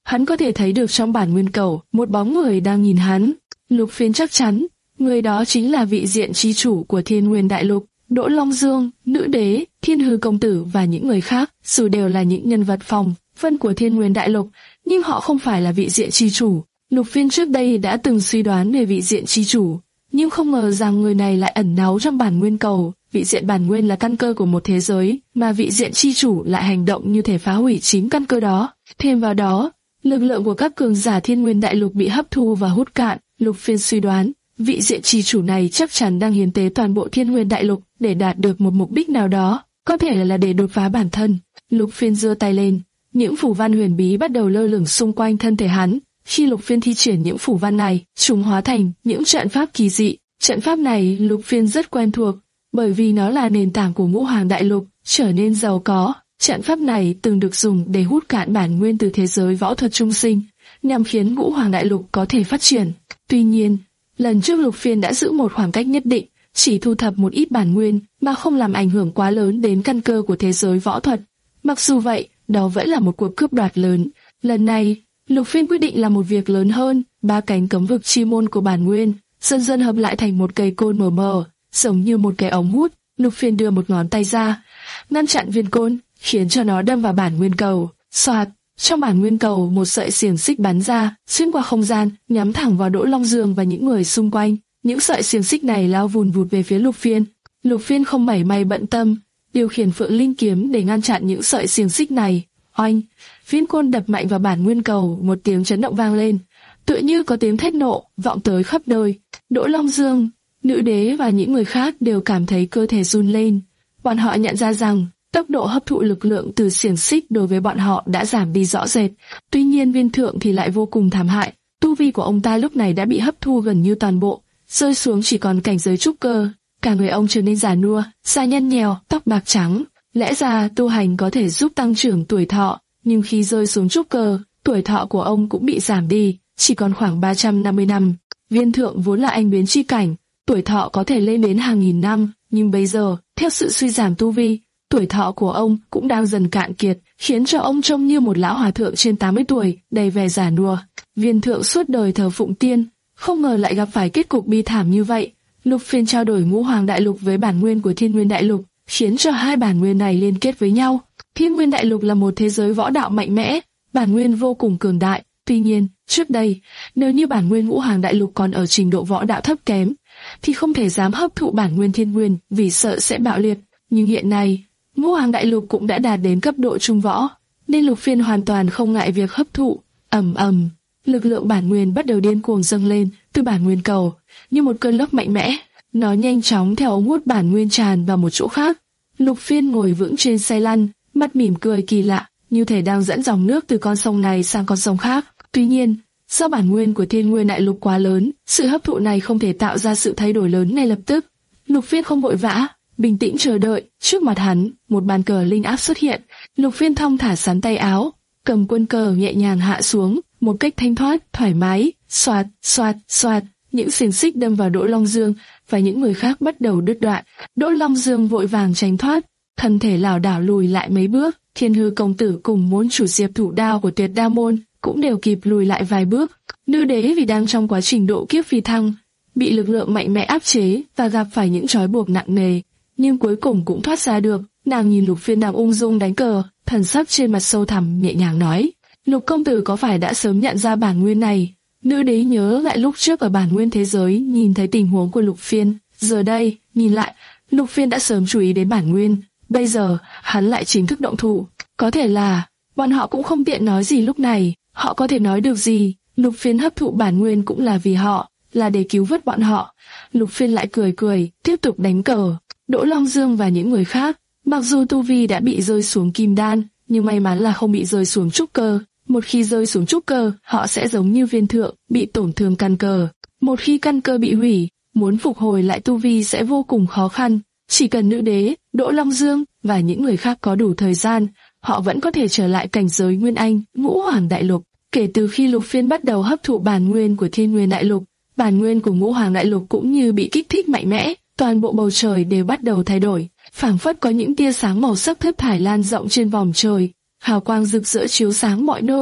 [SPEAKER 2] hắn có thể thấy được trong bản nguyên cầu một bóng người đang nhìn hắn. Lục Phiên chắc chắn, người đó chính là vị diện chi chủ của Thiên Nguyên Đại Lục. Đỗ Long Dương, Nữ Đế, Thiên Hư Công Tử và những người khác, dù đều là những nhân vật phong vân của Thiên Nguyên Đại Lục, nhưng họ không phải là vị diện chi chủ. Lục Phiên trước đây đã từng suy đoán về vị diện chi chủ, nhưng không ngờ rằng người này lại ẩn náu trong bản nguyên cầu. Vị diện bản nguyên là căn cơ của một thế giới, mà vị diện chi chủ lại hành động như thể phá hủy chính căn cơ đó. Thêm vào đó, lực lượng của các cường giả Thiên Nguyên Đại Lục bị hấp thu và hút cạn. Lục Phiên suy đoán, vị diện chi chủ này chắc chắn đang hiến tế toàn bộ Thiên Nguyên Đại Lục để đạt được một mục đích nào đó, có thể là để đột phá bản thân. Lục Phiên giơ tay lên, những phù văn huyền bí bắt đầu lơ lửng xung quanh thân thể hắn. Khi Lục Phiên thi triển những phù văn này, chúng hóa thành những trận pháp kỳ dị. Trận pháp này Lục Phiên rất quen thuộc, bởi vì nó là nền tảng của Ngũ Hoàng Đại Lục trở nên giàu có. Trận pháp này từng được dùng để hút cạn bản nguyên từ thế giới võ thuật trung sinh, nhằm khiến Ngũ Hoàng Đại Lục có thể phát triển. Tuy nhiên, lần trước Lục Phiên đã giữ một khoảng cách nhất định, chỉ thu thập một ít bản nguyên mà không làm ảnh hưởng quá lớn đến căn cơ của thế giới võ thuật. Mặc dù vậy, đó vẫn là một cuộc cướp đoạt lớn. Lần này, Lục Phiên quyết định làm một việc lớn hơn. Ba cánh cấm vực chi môn của bản nguyên dần dần hợp lại thành một cây côn mờ mờ, giống như một cái ống hút. Lục Phiên đưa một ngón tay ra, ngăn chặn viên côn, khiến cho nó đâm vào bản nguyên cầu. Xoạt, trong bản nguyên cầu một sợi xiềng xích bắn ra, xuyên qua không gian, nhắm thẳng vào Đỗ Long Dương và những người xung quanh. Những sợi xiềng xích này lao vùn vụt về phía Lục Phiên. Lục Phiên không mảy may bận tâm, điều khiển Phượng Linh kiếm để ngăn chặn những sợi xiềng xích này. Oanh, viên côn đập mạnh vào bản nguyên cầu, một tiếng chấn động vang lên, tựa như có tiếng thét nộ vọng tới khắp nơi. Đỗ Long Dương, Nữ Đế và những người khác đều cảm thấy cơ thể run lên. Bọn họ nhận ra rằng tốc độ hấp thụ lực lượng từ xiềng xích đối với bọn họ đã giảm đi rõ rệt. Tuy nhiên Viên Thượng thì lại vô cùng thảm hại. Tu vi của ông ta lúc này đã bị hấp thu gần như toàn bộ, rơi xuống chỉ còn cảnh giới trúc cơ. Cả người ông trở nên già nua, da nhăn nhèo, tóc bạc trắng. Lẽ ra tu hành có thể giúp tăng trưởng tuổi thọ, nhưng khi rơi xuống trúc cơ, tuổi thọ của ông cũng bị giảm đi, chỉ còn khoảng ba trăm năm mươi năm. Viên Thượng vốn là anh biến chi cảnh, tuổi thọ có thể lên đến hàng nghìn năm, nhưng bây giờ, theo sự suy giảm tu vi, tuổi thọ của ông cũng đang dần cạn kiệt, khiến cho ông trông như một lão hòa thượng trên tám mươi tuổi, đầy vẻ già nua. Viên Thượng suốt đời thờ phụng tiên, không ngờ lại gặp phải kết cục bi thảm như vậy. Lục Phiên trao đổi Ngũ Hoàng Đại Lục với bản nguyên của Thiên Nguyên Đại Lục, khiến cho hai bản nguyên này liên kết với nhau. Thiên Nguyên Đại Lục là một thế giới võ đạo mạnh mẽ, bản nguyên vô cùng cường đại. Tuy nhiên, trước đây, nếu như bản nguyên Ngũ Hoàng Đại Lục còn ở trình độ võ đạo thấp kém, thì không thể dám hấp thụ bản nguyên Thiên Nguyên vì sợ sẽ bạo liệt. Nhưng hiện nay, Ngũ Hoàng Đại Lục cũng đã đạt đến cấp độ trung võ, nên Lục Phiên hoàn toàn không ngại việc hấp thụ. Ầm ầm, lực lượng bản nguyên bắt đầu điên cuồng dâng lên từ bản nguyên cầu, như một cơn lốc mạnh mẽ. Nó nhanh chóng theo ống hút bản nguyên tràn vào một chỗ khác. Lục Phiên ngồi vững trên xe lăn, mắt mỉm cười kỳ lạ, như thể đang dẫn dòng nước từ con sông này sang con sông khác. Tuy nhiên, do bản nguyên của Thiên Nguyên Đại Lục quá lớn, sự hấp thụ này không thể tạo ra sự thay đổi lớn ngay lập tức. Lục Phiên không vội vã, bình tĩnh chờ đợi. Trước mặt hắn, một bàn cờ linh áp xuất hiện. Lục Phiên thong thả sắn tay áo, cầm quân cờ nhẹ nhàng hạ xuống, một cách thanh thoát, thoải mái. Xoạt, xoạt, xoạt, những xiềng xích đâm vào Đỗ Long Dương và những người khác bắt đầu đứt đoạn. Đỗ Long Dương vội vàng tránh thoát, thân thể lảo đảo lùi lại mấy bước. Thiên Hư Công Tử cùng môn chủ diệp thủ đao của Tuyệt Đao môn cũng đều kịp lùi lại vài bước. Nữ Đế vì đang trong quá trình độ kiếp phi thăng, bị lực lượng mạnh mẽ áp chế và gặp phải những trói buộc nặng nề, nhưng cuối cùng cũng thoát ra được. Nàng nhìn Lục Phiên đang ung dung đánh cờ, thần sắc trên mặt sâu thẳm nhẹ nhàng nói: Lục công tử có phải đã sớm nhận ra bản nguyên này? Nữ Đế nhớ lại lúc trước ở bản nguyên thế giới nhìn thấy tình huống của Lục Phiên, giờ đây nhìn lại, Lục Phiên đã sớm chú ý đến bản nguyên, bây giờ hắn lại chính thức động thủ. Có thể là bọn họ cũng không tiện nói gì lúc này, họ có thể nói được gì? Lục Phiên hấp thụ bản nguyên cũng là vì họ, là để cứu vớt bọn họ. Lục Phiên lại cười cười, tiếp tục đánh cờ. Đỗ Long Dương và những người khác, mặc dù tu vi đã bị rơi xuống kim đan, nhưng may mắn là không bị rơi xuống trúc cơ. Một khi rơi xuống trúc cơ, họ sẽ giống như Viên Thượng, bị tổn thương căn cơ. Một khi căn cơ bị hủy, muốn phục hồi lại tu vi sẽ vô cùng khó khăn. Chỉ cần Nữ Đế, Đỗ Long Dương và những người khác có đủ thời gian, họ vẫn có thể trở lại cảnh giới Nguyên Anh, Ngũ Hoàng Đại Lục. Kể từ khi Lục Phiên bắt đầu hấp thụ bản nguyên của Thiên Nguyên Đại Lục, bản nguyên của Ngũ Hoàng Đại Lục cũng như bị kích thích mạnh mẽ, toàn bộ bầu trời đều bắt đầu thay đổi, phảng phất có những tia sáng màu sắc thất thải lan rộng trên vòm trời, hào quang rực rỡ chiếu sáng mọi nơi.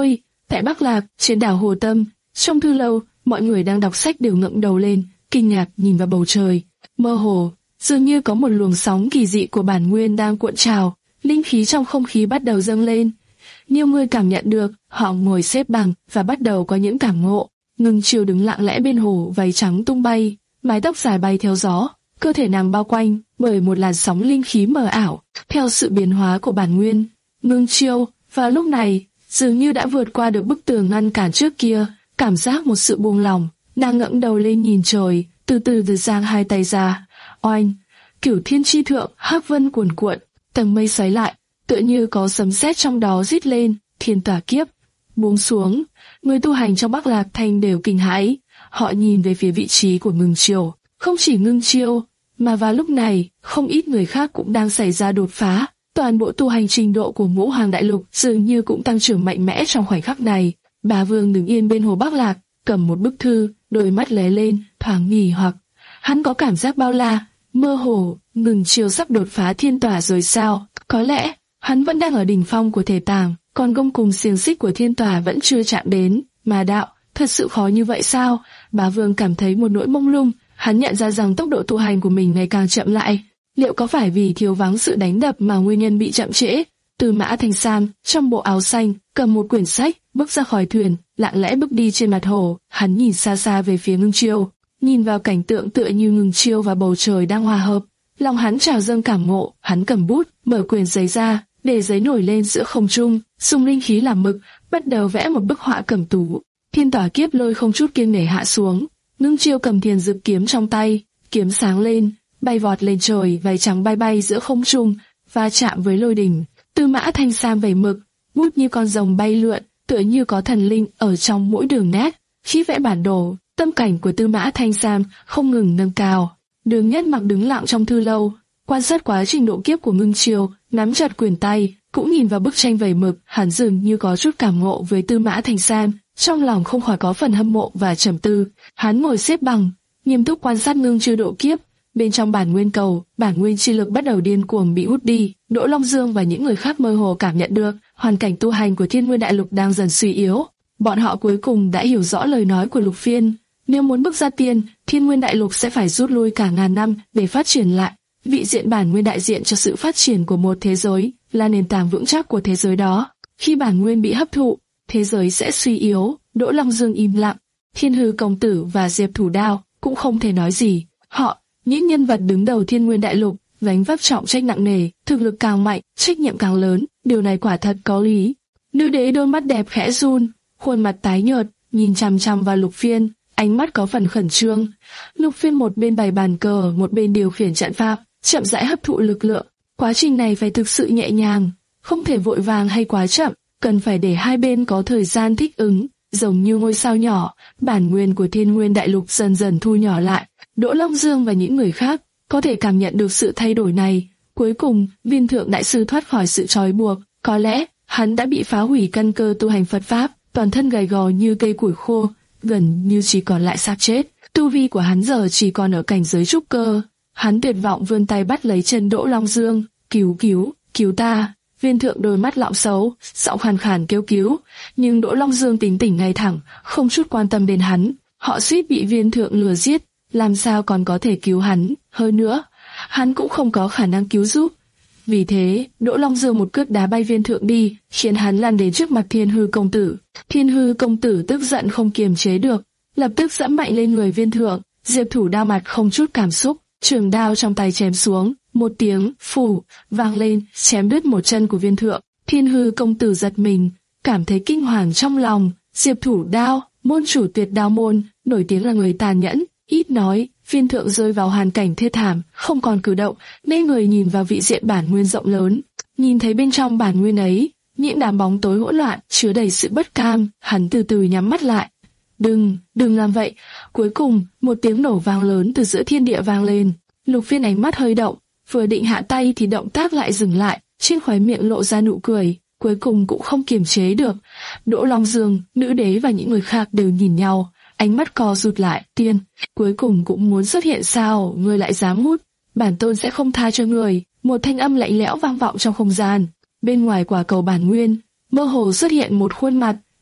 [SPEAKER 2] Tại Bắc Lạc, trên đảo Hồ Tâm, trong thư lâu, mọi người đang đọc sách đều ngẩng đầu lên, kinh ngạc nhìn vào bầu trời. Mơ hồ, dường như có một luồng sóng kỳ dị của bản nguyên đang cuộn trào, linh khí trong không khí bắt đầu dâng lên. Nhiều người cảm nhận được, họ ngồi xếp bằng và bắt đầu có những cảm ngộ. Ngưng Chiêu đứng lặng lẽ bên hồ, váy trắng tung bay, mái tóc dài bay theo gió, cơ thể nàng bao quanh bởi một làn sóng linh khí mờ ảo. Theo sự biến hóa của bản nguyên, Ngưng Chiêu vào lúc này dường như đã vượt qua được bức tường ngăn cản trước kia, cảm giác một sự buông lòng. Nàng ngẩng đầu lên nhìn trời, từ từ từ giang hai tay ra. Oanh! Cửu thiên chi thượng, hắc vân cuồn cuộn, tầng mây xoáy lại, tựa như có sấm sét trong đó rít lên. Thiên tỏa kiếp buông xuống, người tu hành trong Bắc Lạc Thành đều kinh hãi. Họ nhìn về phía vị trí của Ngưng Chiêu. Không chỉ Ngưng Chiêu, mà vào lúc này, không ít người khác cũng đang xảy ra đột phá. Toàn bộ tu hành trình độ của Ngũ Hoàng Đại Lục dường như cũng tăng trưởng mạnh mẽ trong khoảnh khắc này. Bá Vương đứng yên bên hồ Bắc Lạc, cầm một bức thư, đôi mắt lóe lên, thoáng nghỉ hoặc. Hắn có cảm giác bao la, mơ hồ, Ngưng Chiêu sắp đột phá thiên tỏa rồi sao? Có lẽ hắn vẫn đang ở đỉnh phong của thể tàng, còn gông cùng xiềng xích của thiên tỏa vẫn chưa chạm đến. Mà đạo, thật sự khó như vậy sao? Bá Vương cảm thấy một nỗi mông lung. Hắn nhận ra rằng tốc độ tu hành của mình ngày càng chậm lại. Liệu có phải vì thiếu vắng sự đánh đập mà nguyên nhân bị chậm trễ? Tư Mã Thanh Sam, trong bộ áo xanh, cầm một quyển sách, bước ra khỏi thuyền, lặng lẽ bước đi trên mặt hồ. Hắn nhìn xa xa về phía Ngưng Chiêu, nhìn vào cảnh tượng tựa như Ngưng Chiêu và bầu trời đang hòa hợp. Lòng hắn trào dâng cảm ngộ. Hắn cầm bút, mở quyển giấy ra, để giấy nổi lên giữa không trung, dùng linh khí làm mực, bắt đầu vẽ một bức họa cẩm tú. Thiên tỏa kiếp lôi không chút kiêng nể hạ xuống. Ngưng Chiêu cầm thiền dược kiếm trong tay, kiếm sáng lên, bay vọt lên trời, váy trắng bay bay giữa không trung, va chạm với lôi đình. Tư Mã Thanh Sam vẩy mực, bút như con rồng bay lượn, tựa như có thần linh ở trong mỗi đường nét. Khi vẽ bản đồ, tâm cảnh của Tư Mã Thanh Sam không ngừng nâng cao. Đường Nhất Mặc đứng lặng trong thư lâu, quan sát quá trình độ kiếp của Ngưng Chiêu, nắm chặt quyển tay, cũng nhìn vào bức tranh vẩy mực. Hắn dường như có chút cảm ngộ với Tư Mã Thanh Sam, trong lòng không khỏi có phần hâm mộ và trầm tư. Hắn ngồi xếp bằng, nghiêm túc quan sát Ngưng Chiêu độ kiếp. Bên trong bản nguyên cầu, bản nguyên chi lực bắt đầu điên cuồng bị hút đi. Đỗ Long Dương và những người khác mơ hồ cảm nhận được hoàn cảnh tu hành của Thiên Nguyên Đại Lục đang dần suy yếu. Bọn họ cuối cùng đã hiểu rõ lời nói của Lục Phiên. Nếu muốn bước ra tiên, Thiên Nguyên Đại Lục sẽ phải rút lui cả ngàn năm để phát triển lại. Vị diện bản nguyên đại diện cho sự phát triển của một thế giới, là nền tảng vững chắc của thế giới đó. Khi bản nguyên bị hấp thụ, thế giới sẽ suy yếu. Đỗ Long Dương im lặng. Thiên Hư Công Tử và Diệp Thủ Đao cũng không thể nói gì. Họ, những nhân vật đứng đầu Thiên Nguyên Đại Lục, gánh vác trọng trách nặng nề, thực lực càng mạnh, trách nhiệm càng lớn. Điều này quả thật có lý. Nữ đế đôi mắt đẹp khẽ run, khuôn mặt tái nhợt, nhìn chằm chằm vào Lục Phiên, ánh mắt có phần khẩn trương. Lục Phiên một bên bày bàn cờ, một bên điều khiển trận pháp, chậm rãi hấp thụ lực lượng. Quá trình này phải thực sự nhẹ nhàng, không thể vội vàng hay quá chậm, cần phải để hai bên có thời gian thích ứng. Giống như ngôi sao nhỏ, bản nguyên của Thiên Nguyên Đại Lục dần dần thu nhỏ lại. Đỗ Long Dương và những người khác có thể cảm nhận được sự thay đổi này. Cuối cùng, Viên Thượng Đại Sư thoát khỏi sự trói buộc. Có lẽ hắn đã bị phá hủy căn cơ tu hành Phật pháp, toàn thân gầy gò như cây củi khô, gần như chỉ còn lại xác chết. Tu vi của hắn giờ chỉ còn ở cảnh giới trúc cơ. Hắn tuyệt vọng vươn tay bắt lấy chân Đỗ Long Dương, cứu cứu, cứu ta. Viên Thượng đôi mắt lọng xấu, giọng khàn khàn kêu cứu, nhưng Đỗ Long Dương tính tỉnh ngay thẳng, không chút quan tâm đến hắn. Họ suýt bị Viên Thượng lừa giết, làm sao còn có thể cứu hắn? Hơn nữa, hắn cũng không có khả năng cứu giúp. Vì thế, Đỗ Long Dương một cước đá bay Viên Thượng đi, khiến hắn lăn đến trước mặt Thiên Hư Công Tử. Thiên Hư Công Tử tức giận không kiềm chế được, lập tức giẫm mạnh lên người Viên Thượng. Diệp Thủ Đao mặt không chút cảm xúc, trường đao trong tay chém xuống, một tiếng phù vang lên, chém đứt một chân của Viên Thượng. Thiên Hư Công Tử giật mình, cảm thấy kinh hoàng trong lòng. Diệp Thủ Đao, môn chủ Tuyệt Đao môn, nổi tiếng là người tàn nhẫn, ít nói. Viên Thượng rơi vào hoàn cảnh thê thảm, không còn cử động, nên người nhìn vào vị diện bản nguyên rộng lớn. Nhìn thấy bên trong bản nguyên ấy, những đám bóng tối hỗn loạn, chứa đầy sự bất cam. Hắn từ từ nhắm mắt lại. Đừng, đừng làm vậy. Cuối cùng, một tiếng nổ vang lớn từ giữa thiên địa vang lên. Lục Phiên ánh mắt hơi động, vừa định hạ tay thì động tác lại dừng lại, trên khóe miệng lộ ra nụ cười, cuối cùng cũng không kiềm chế được. Đỗ Long Dương, nữ đế và những người khác đều nhìn nhau, ánh mắt co rụt lại. Tiên, cuối cùng cũng muốn xuất hiện sao? Ngươi lại dám hút? Bản tôn sẽ không tha cho người. Một thanh âm lạnh lẽo vang vọng trong không gian. Bên ngoài quả cầu bản nguyên, mơ hồ xuất hiện một khuôn mặt,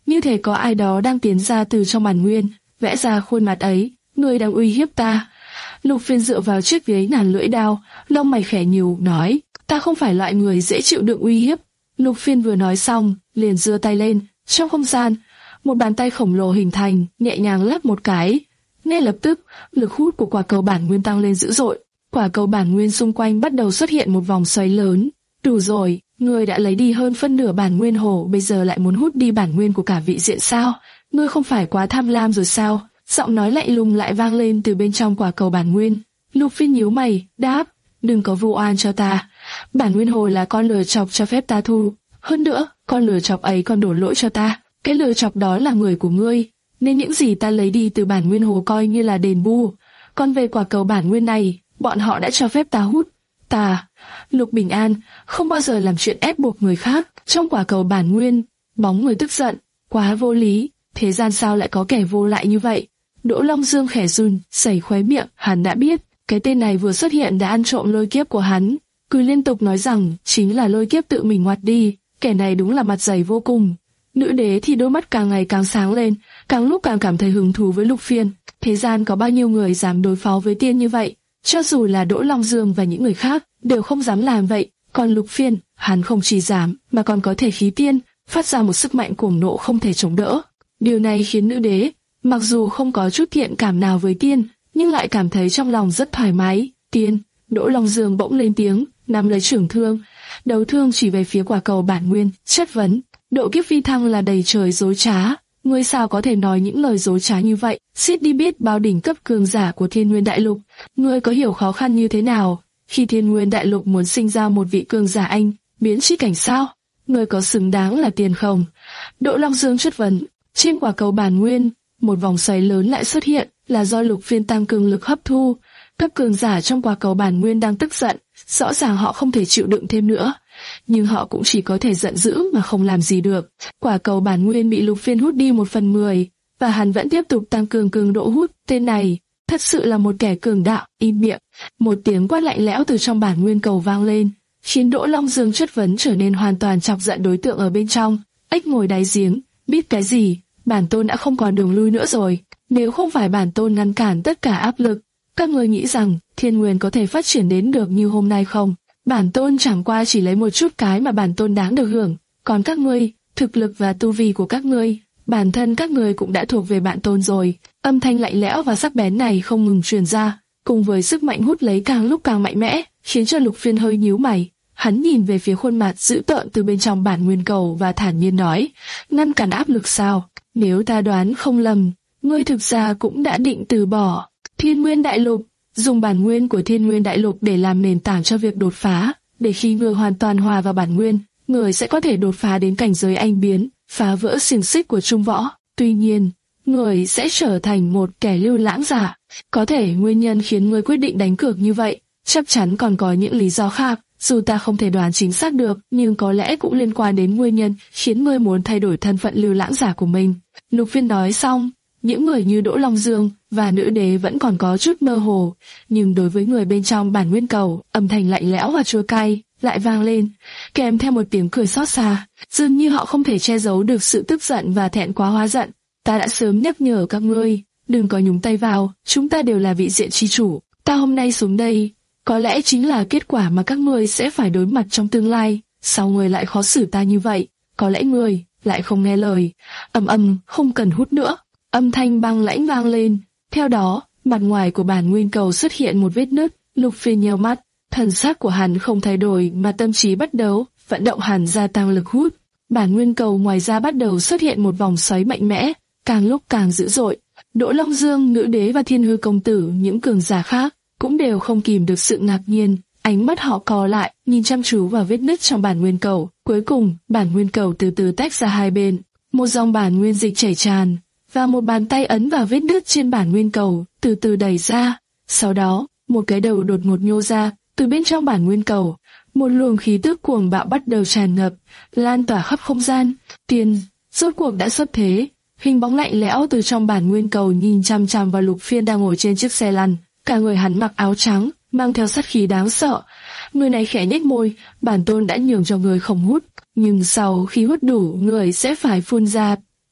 [SPEAKER 2] như thể có ai đó đang tiến ra từ trong bản nguyên, vẽ ra khuôn mặt ấy. Ngươi đang uy hiếp ta. Lục Phiên dựa vào chiếc ghế nàn lưỡi đao, lông mày khẽ nhíu, nói, ta không phải loại người dễ chịu đựng uy hiếp. Lục Phiên vừa nói xong, liền giơ tay lên, trong không gian, một bàn tay khổng lồ hình thành, nhẹ nhàng lắp một cái. Ngay lập tức, lực hút của quả cầu bản nguyên tăng lên dữ dội. Quả cầu bản nguyên xung quanh bắt đầu xuất hiện một vòng xoáy lớn. Đủ rồi, ngươi đã lấy đi hơn phân nửa bản nguyên hồ, bây giờ lại muốn hút đi bản nguyên của cả vị diện sao? Ngươi không phải quá tham lam rồi sao? Giọng nói lạnh lùng lại vang lên từ bên trong quả cầu bản nguyên. Lục Phiên nhíu mày, đáp, đừng có vu oan cho ta. Bản nguyên hồ là con lừa chọc cho phép ta thu. Hơn nữa, con lừa chọc ấy còn đổ lỗi cho ta. Cái lừa chọc đó là người của ngươi, nên những gì ta lấy đi từ bản nguyên hồ coi như là đền bù. Còn về quả cầu bản nguyên này, bọn họ đã cho phép ta hút. Ta, Lục Bình An, không bao giờ làm chuyện ép buộc người khác. Trong quả cầu bản nguyên, bóng người tức giận, quá vô lý. Thế gian sao lại có kẻ vô lại như vậy? Đỗ Long Dương khẽ run, sẩy khóe miệng. Hắn đã biết, cái tên này vừa xuất hiện đã ăn trộm lôi kiếp của hắn. Cười liên tục nói rằng chính là lôi kiếp tự mình ngoặt đi. Kẻ này đúng là mặt dày vô cùng. Nữ đế thì đôi mắt càng ngày càng sáng lên, càng lúc càng cảm thấy hứng thú với Lục Phiên. Thế gian có bao nhiêu người dám đối phó với tiên như vậy? Cho dù là Đỗ Long Dương và những người khác đều không dám làm vậy. Còn Lục Phiên, hắn không chỉ dám mà còn có thể khí tiên, phát ra một sức mạnh cuồng nộ không thể chống đỡ. Điều này khiến nữ đế, mặc dù không có chút thiện cảm nào với tiên, nhưng lại cảm thấy trong lòng rất thoải mái. Tiên, Đỗ Long Dương bỗng lên tiếng, nắm lấy trưởng thương, đầu thương chỉ về phía quả cầu bản nguyên, chất vấn. Độ kiếp phi thăng là đầy trời dối trá, ngươi sao có thể nói những lời dối trá như vậy? Xiết đi biết bao đỉnh cấp cường giả của Thiên Nguyên Đại Lục, ngươi có hiểu khó khăn như thế nào khi Thiên Nguyên Đại Lục muốn sinh ra một vị cường giả anh biến chi cảnh sao? Ngươi có xứng đáng là tiền không? Đỗ Long Dương chất vấn. Trên quả cầu bản nguyên, một vòng xoáy lớn lại xuất hiện, là do Lục Phiên tăng cường lực hấp thu. Các cường giả trong quả cầu bản nguyên đang tức giận, rõ ràng họ không thể chịu đựng thêm nữa, nhưng họ cũng chỉ có thể giận dữ mà không làm gì được. Quả cầu bản nguyên bị Lục Phiên hút đi một phần mười, và hắn vẫn tiếp tục tăng cường cường độ hút. Tên này thật sự là một kẻ cường đạo. Im miệng. Một tiếng quát lạnh lẽo từ trong bản nguyên cầu vang lên, khiến Đỗ Long Dương chất vấn trở nên hoàn toàn chọc giận đối tượng ở bên trong. Ếch ngồi đáy giếng, biết cái gì? Bản tôn đã không còn đường lui nữa rồi. Nếu không phải bản tôn ngăn cản tất cả áp lực, các người nghĩ rằng Thiên Nguyên có thể phát triển đến được như hôm nay không? Bản tôn chẳng qua chỉ lấy một chút cái mà bản tôn đáng được hưởng. Còn các ngươi, thực lực và tu vi của các ngươi, bản thân các ngươi cũng đã thuộc về bản tôn rồi. Âm thanh lạnh lẽo và sắc bén này không ngừng truyền ra, cùng với sức mạnh hút lấy càng lúc càng mạnh mẽ, khiến cho Lục Phiên hơi nhíu mày. Hắn nhìn về phía khuôn mặt dữ tợn từ bên trong bản nguyên cầu và thản nhiên nói, ngăn cản áp lực sao? Nếu ta đoán không lầm, ngươi thực ra cũng đã định từ bỏ Thiên Nguyên Đại Lục, dùng bản nguyên của Thiên Nguyên Đại Lục để làm nền tảng cho việc đột phá, để khi ngươi hoàn toàn hòa vào bản nguyên, ngươi sẽ có thể đột phá đến cảnh giới anh biến, phá vỡ xiềng xích của Trung Võ. Tuy nhiên, ngươi sẽ trở thành một kẻ lưu lãng giả. Có thể nguyên nhân khiến ngươi quyết định đánh cược như vậy, chắc chắn còn có những lý do khác, dù ta không thể đoán chính xác được, nhưng có lẽ cũng liên quan đến nguyên nhân khiến ngươi muốn thay đổi thân phận lưu lãng giả của mình. Lục Phiên nói xong, những người như Đỗ Long Dương và nữ đế vẫn còn có chút mơ hồ, nhưng đối với người bên trong bản nguyên cầu, âm thanh lạnh lẽo và chua cay lại vang lên, kèm theo một tiếng cười xót xa. Dường như họ không thể che giấu được sự tức giận và thẹn quá hóa giận. Ta đã sớm nhắc nhở các ngươi, đừng có nhúng tay vào, chúng ta đều là vị diện chi chủ. Ta hôm nay xuống đây, có lẽ chính là kết quả mà các ngươi sẽ phải đối mặt trong tương lai. Sao ngươi lại khó xử ta như vậy? Có lẽ ngươi lại không nghe lời. Ầm ầm, không cần hút nữa. Âm thanh băng lãnh vang lên. Theo đó, mặt ngoài của bản nguyên cầu xuất hiện một vết nứt. Lục Phiên nheo mắt, thần sắc của hắn không thay đổi mà tâm trí bắt đầu vận động, hắn gia tăng lực hút. Bản nguyên cầu ngoài ra bắt đầu xuất hiện một vòng xoáy mạnh mẽ, càng lúc càng dữ dội. Đỗ Long Dương, nữ đế và Thiên Hư công tử, những cường giả khác cũng đều không kìm được sự ngạc nhiên, ánh mắt họ co lại, nhìn chăm chú vào vết nứt trong bản nguyên cầu. Cuối cùng, bản nguyên cầu từ từ tách ra hai bên, một dòng bản nguyên dịch chảy tràn, và một bàn tay ấn vào vết nứt trên bản nguyên cầu, từ từ đẩy ra. Sau đó, một cái đầu đột ngột nhô ra từ bên trong bản nguyên cầu, một luồng khí tức cuồng bạo bắt đầu tràn ngập, lan tỏa khắp không gian. Tiên rốt cuộc đã xuất thế. Hình bóng lạnh lẽo từ trong bản nguyên cầu nhìn chằm chằm vào Lục Phiên đang ngồi trên chiếc xe lăn. Cả người hắn mặc áo trắng, mang theo sát khí đáng sợ. Người này khẽ nhếch môi, bản tôn đã nhường cho người không hút, nhưng sau khi hút đủ, người sẽ phải phun ra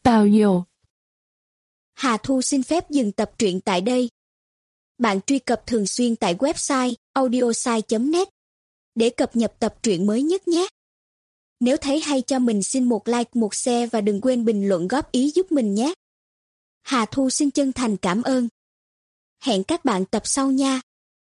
[SPEAKER 2] Bao nhiêu?
[SPEAKER 3] Hà Thu xin phép dừng tập truyện tại đây. Bạn truy cập thường xuyên tại website audiosai chấm net để cập nhật tập truyện mới nhất nhé. Nếu thấy hay cho mình xin một like, một share và đừng quên bình luận góp ý giúp mình nhé. Hà Thu xin chân thành cảm ơn. Hẹn các bạn tập sau nha.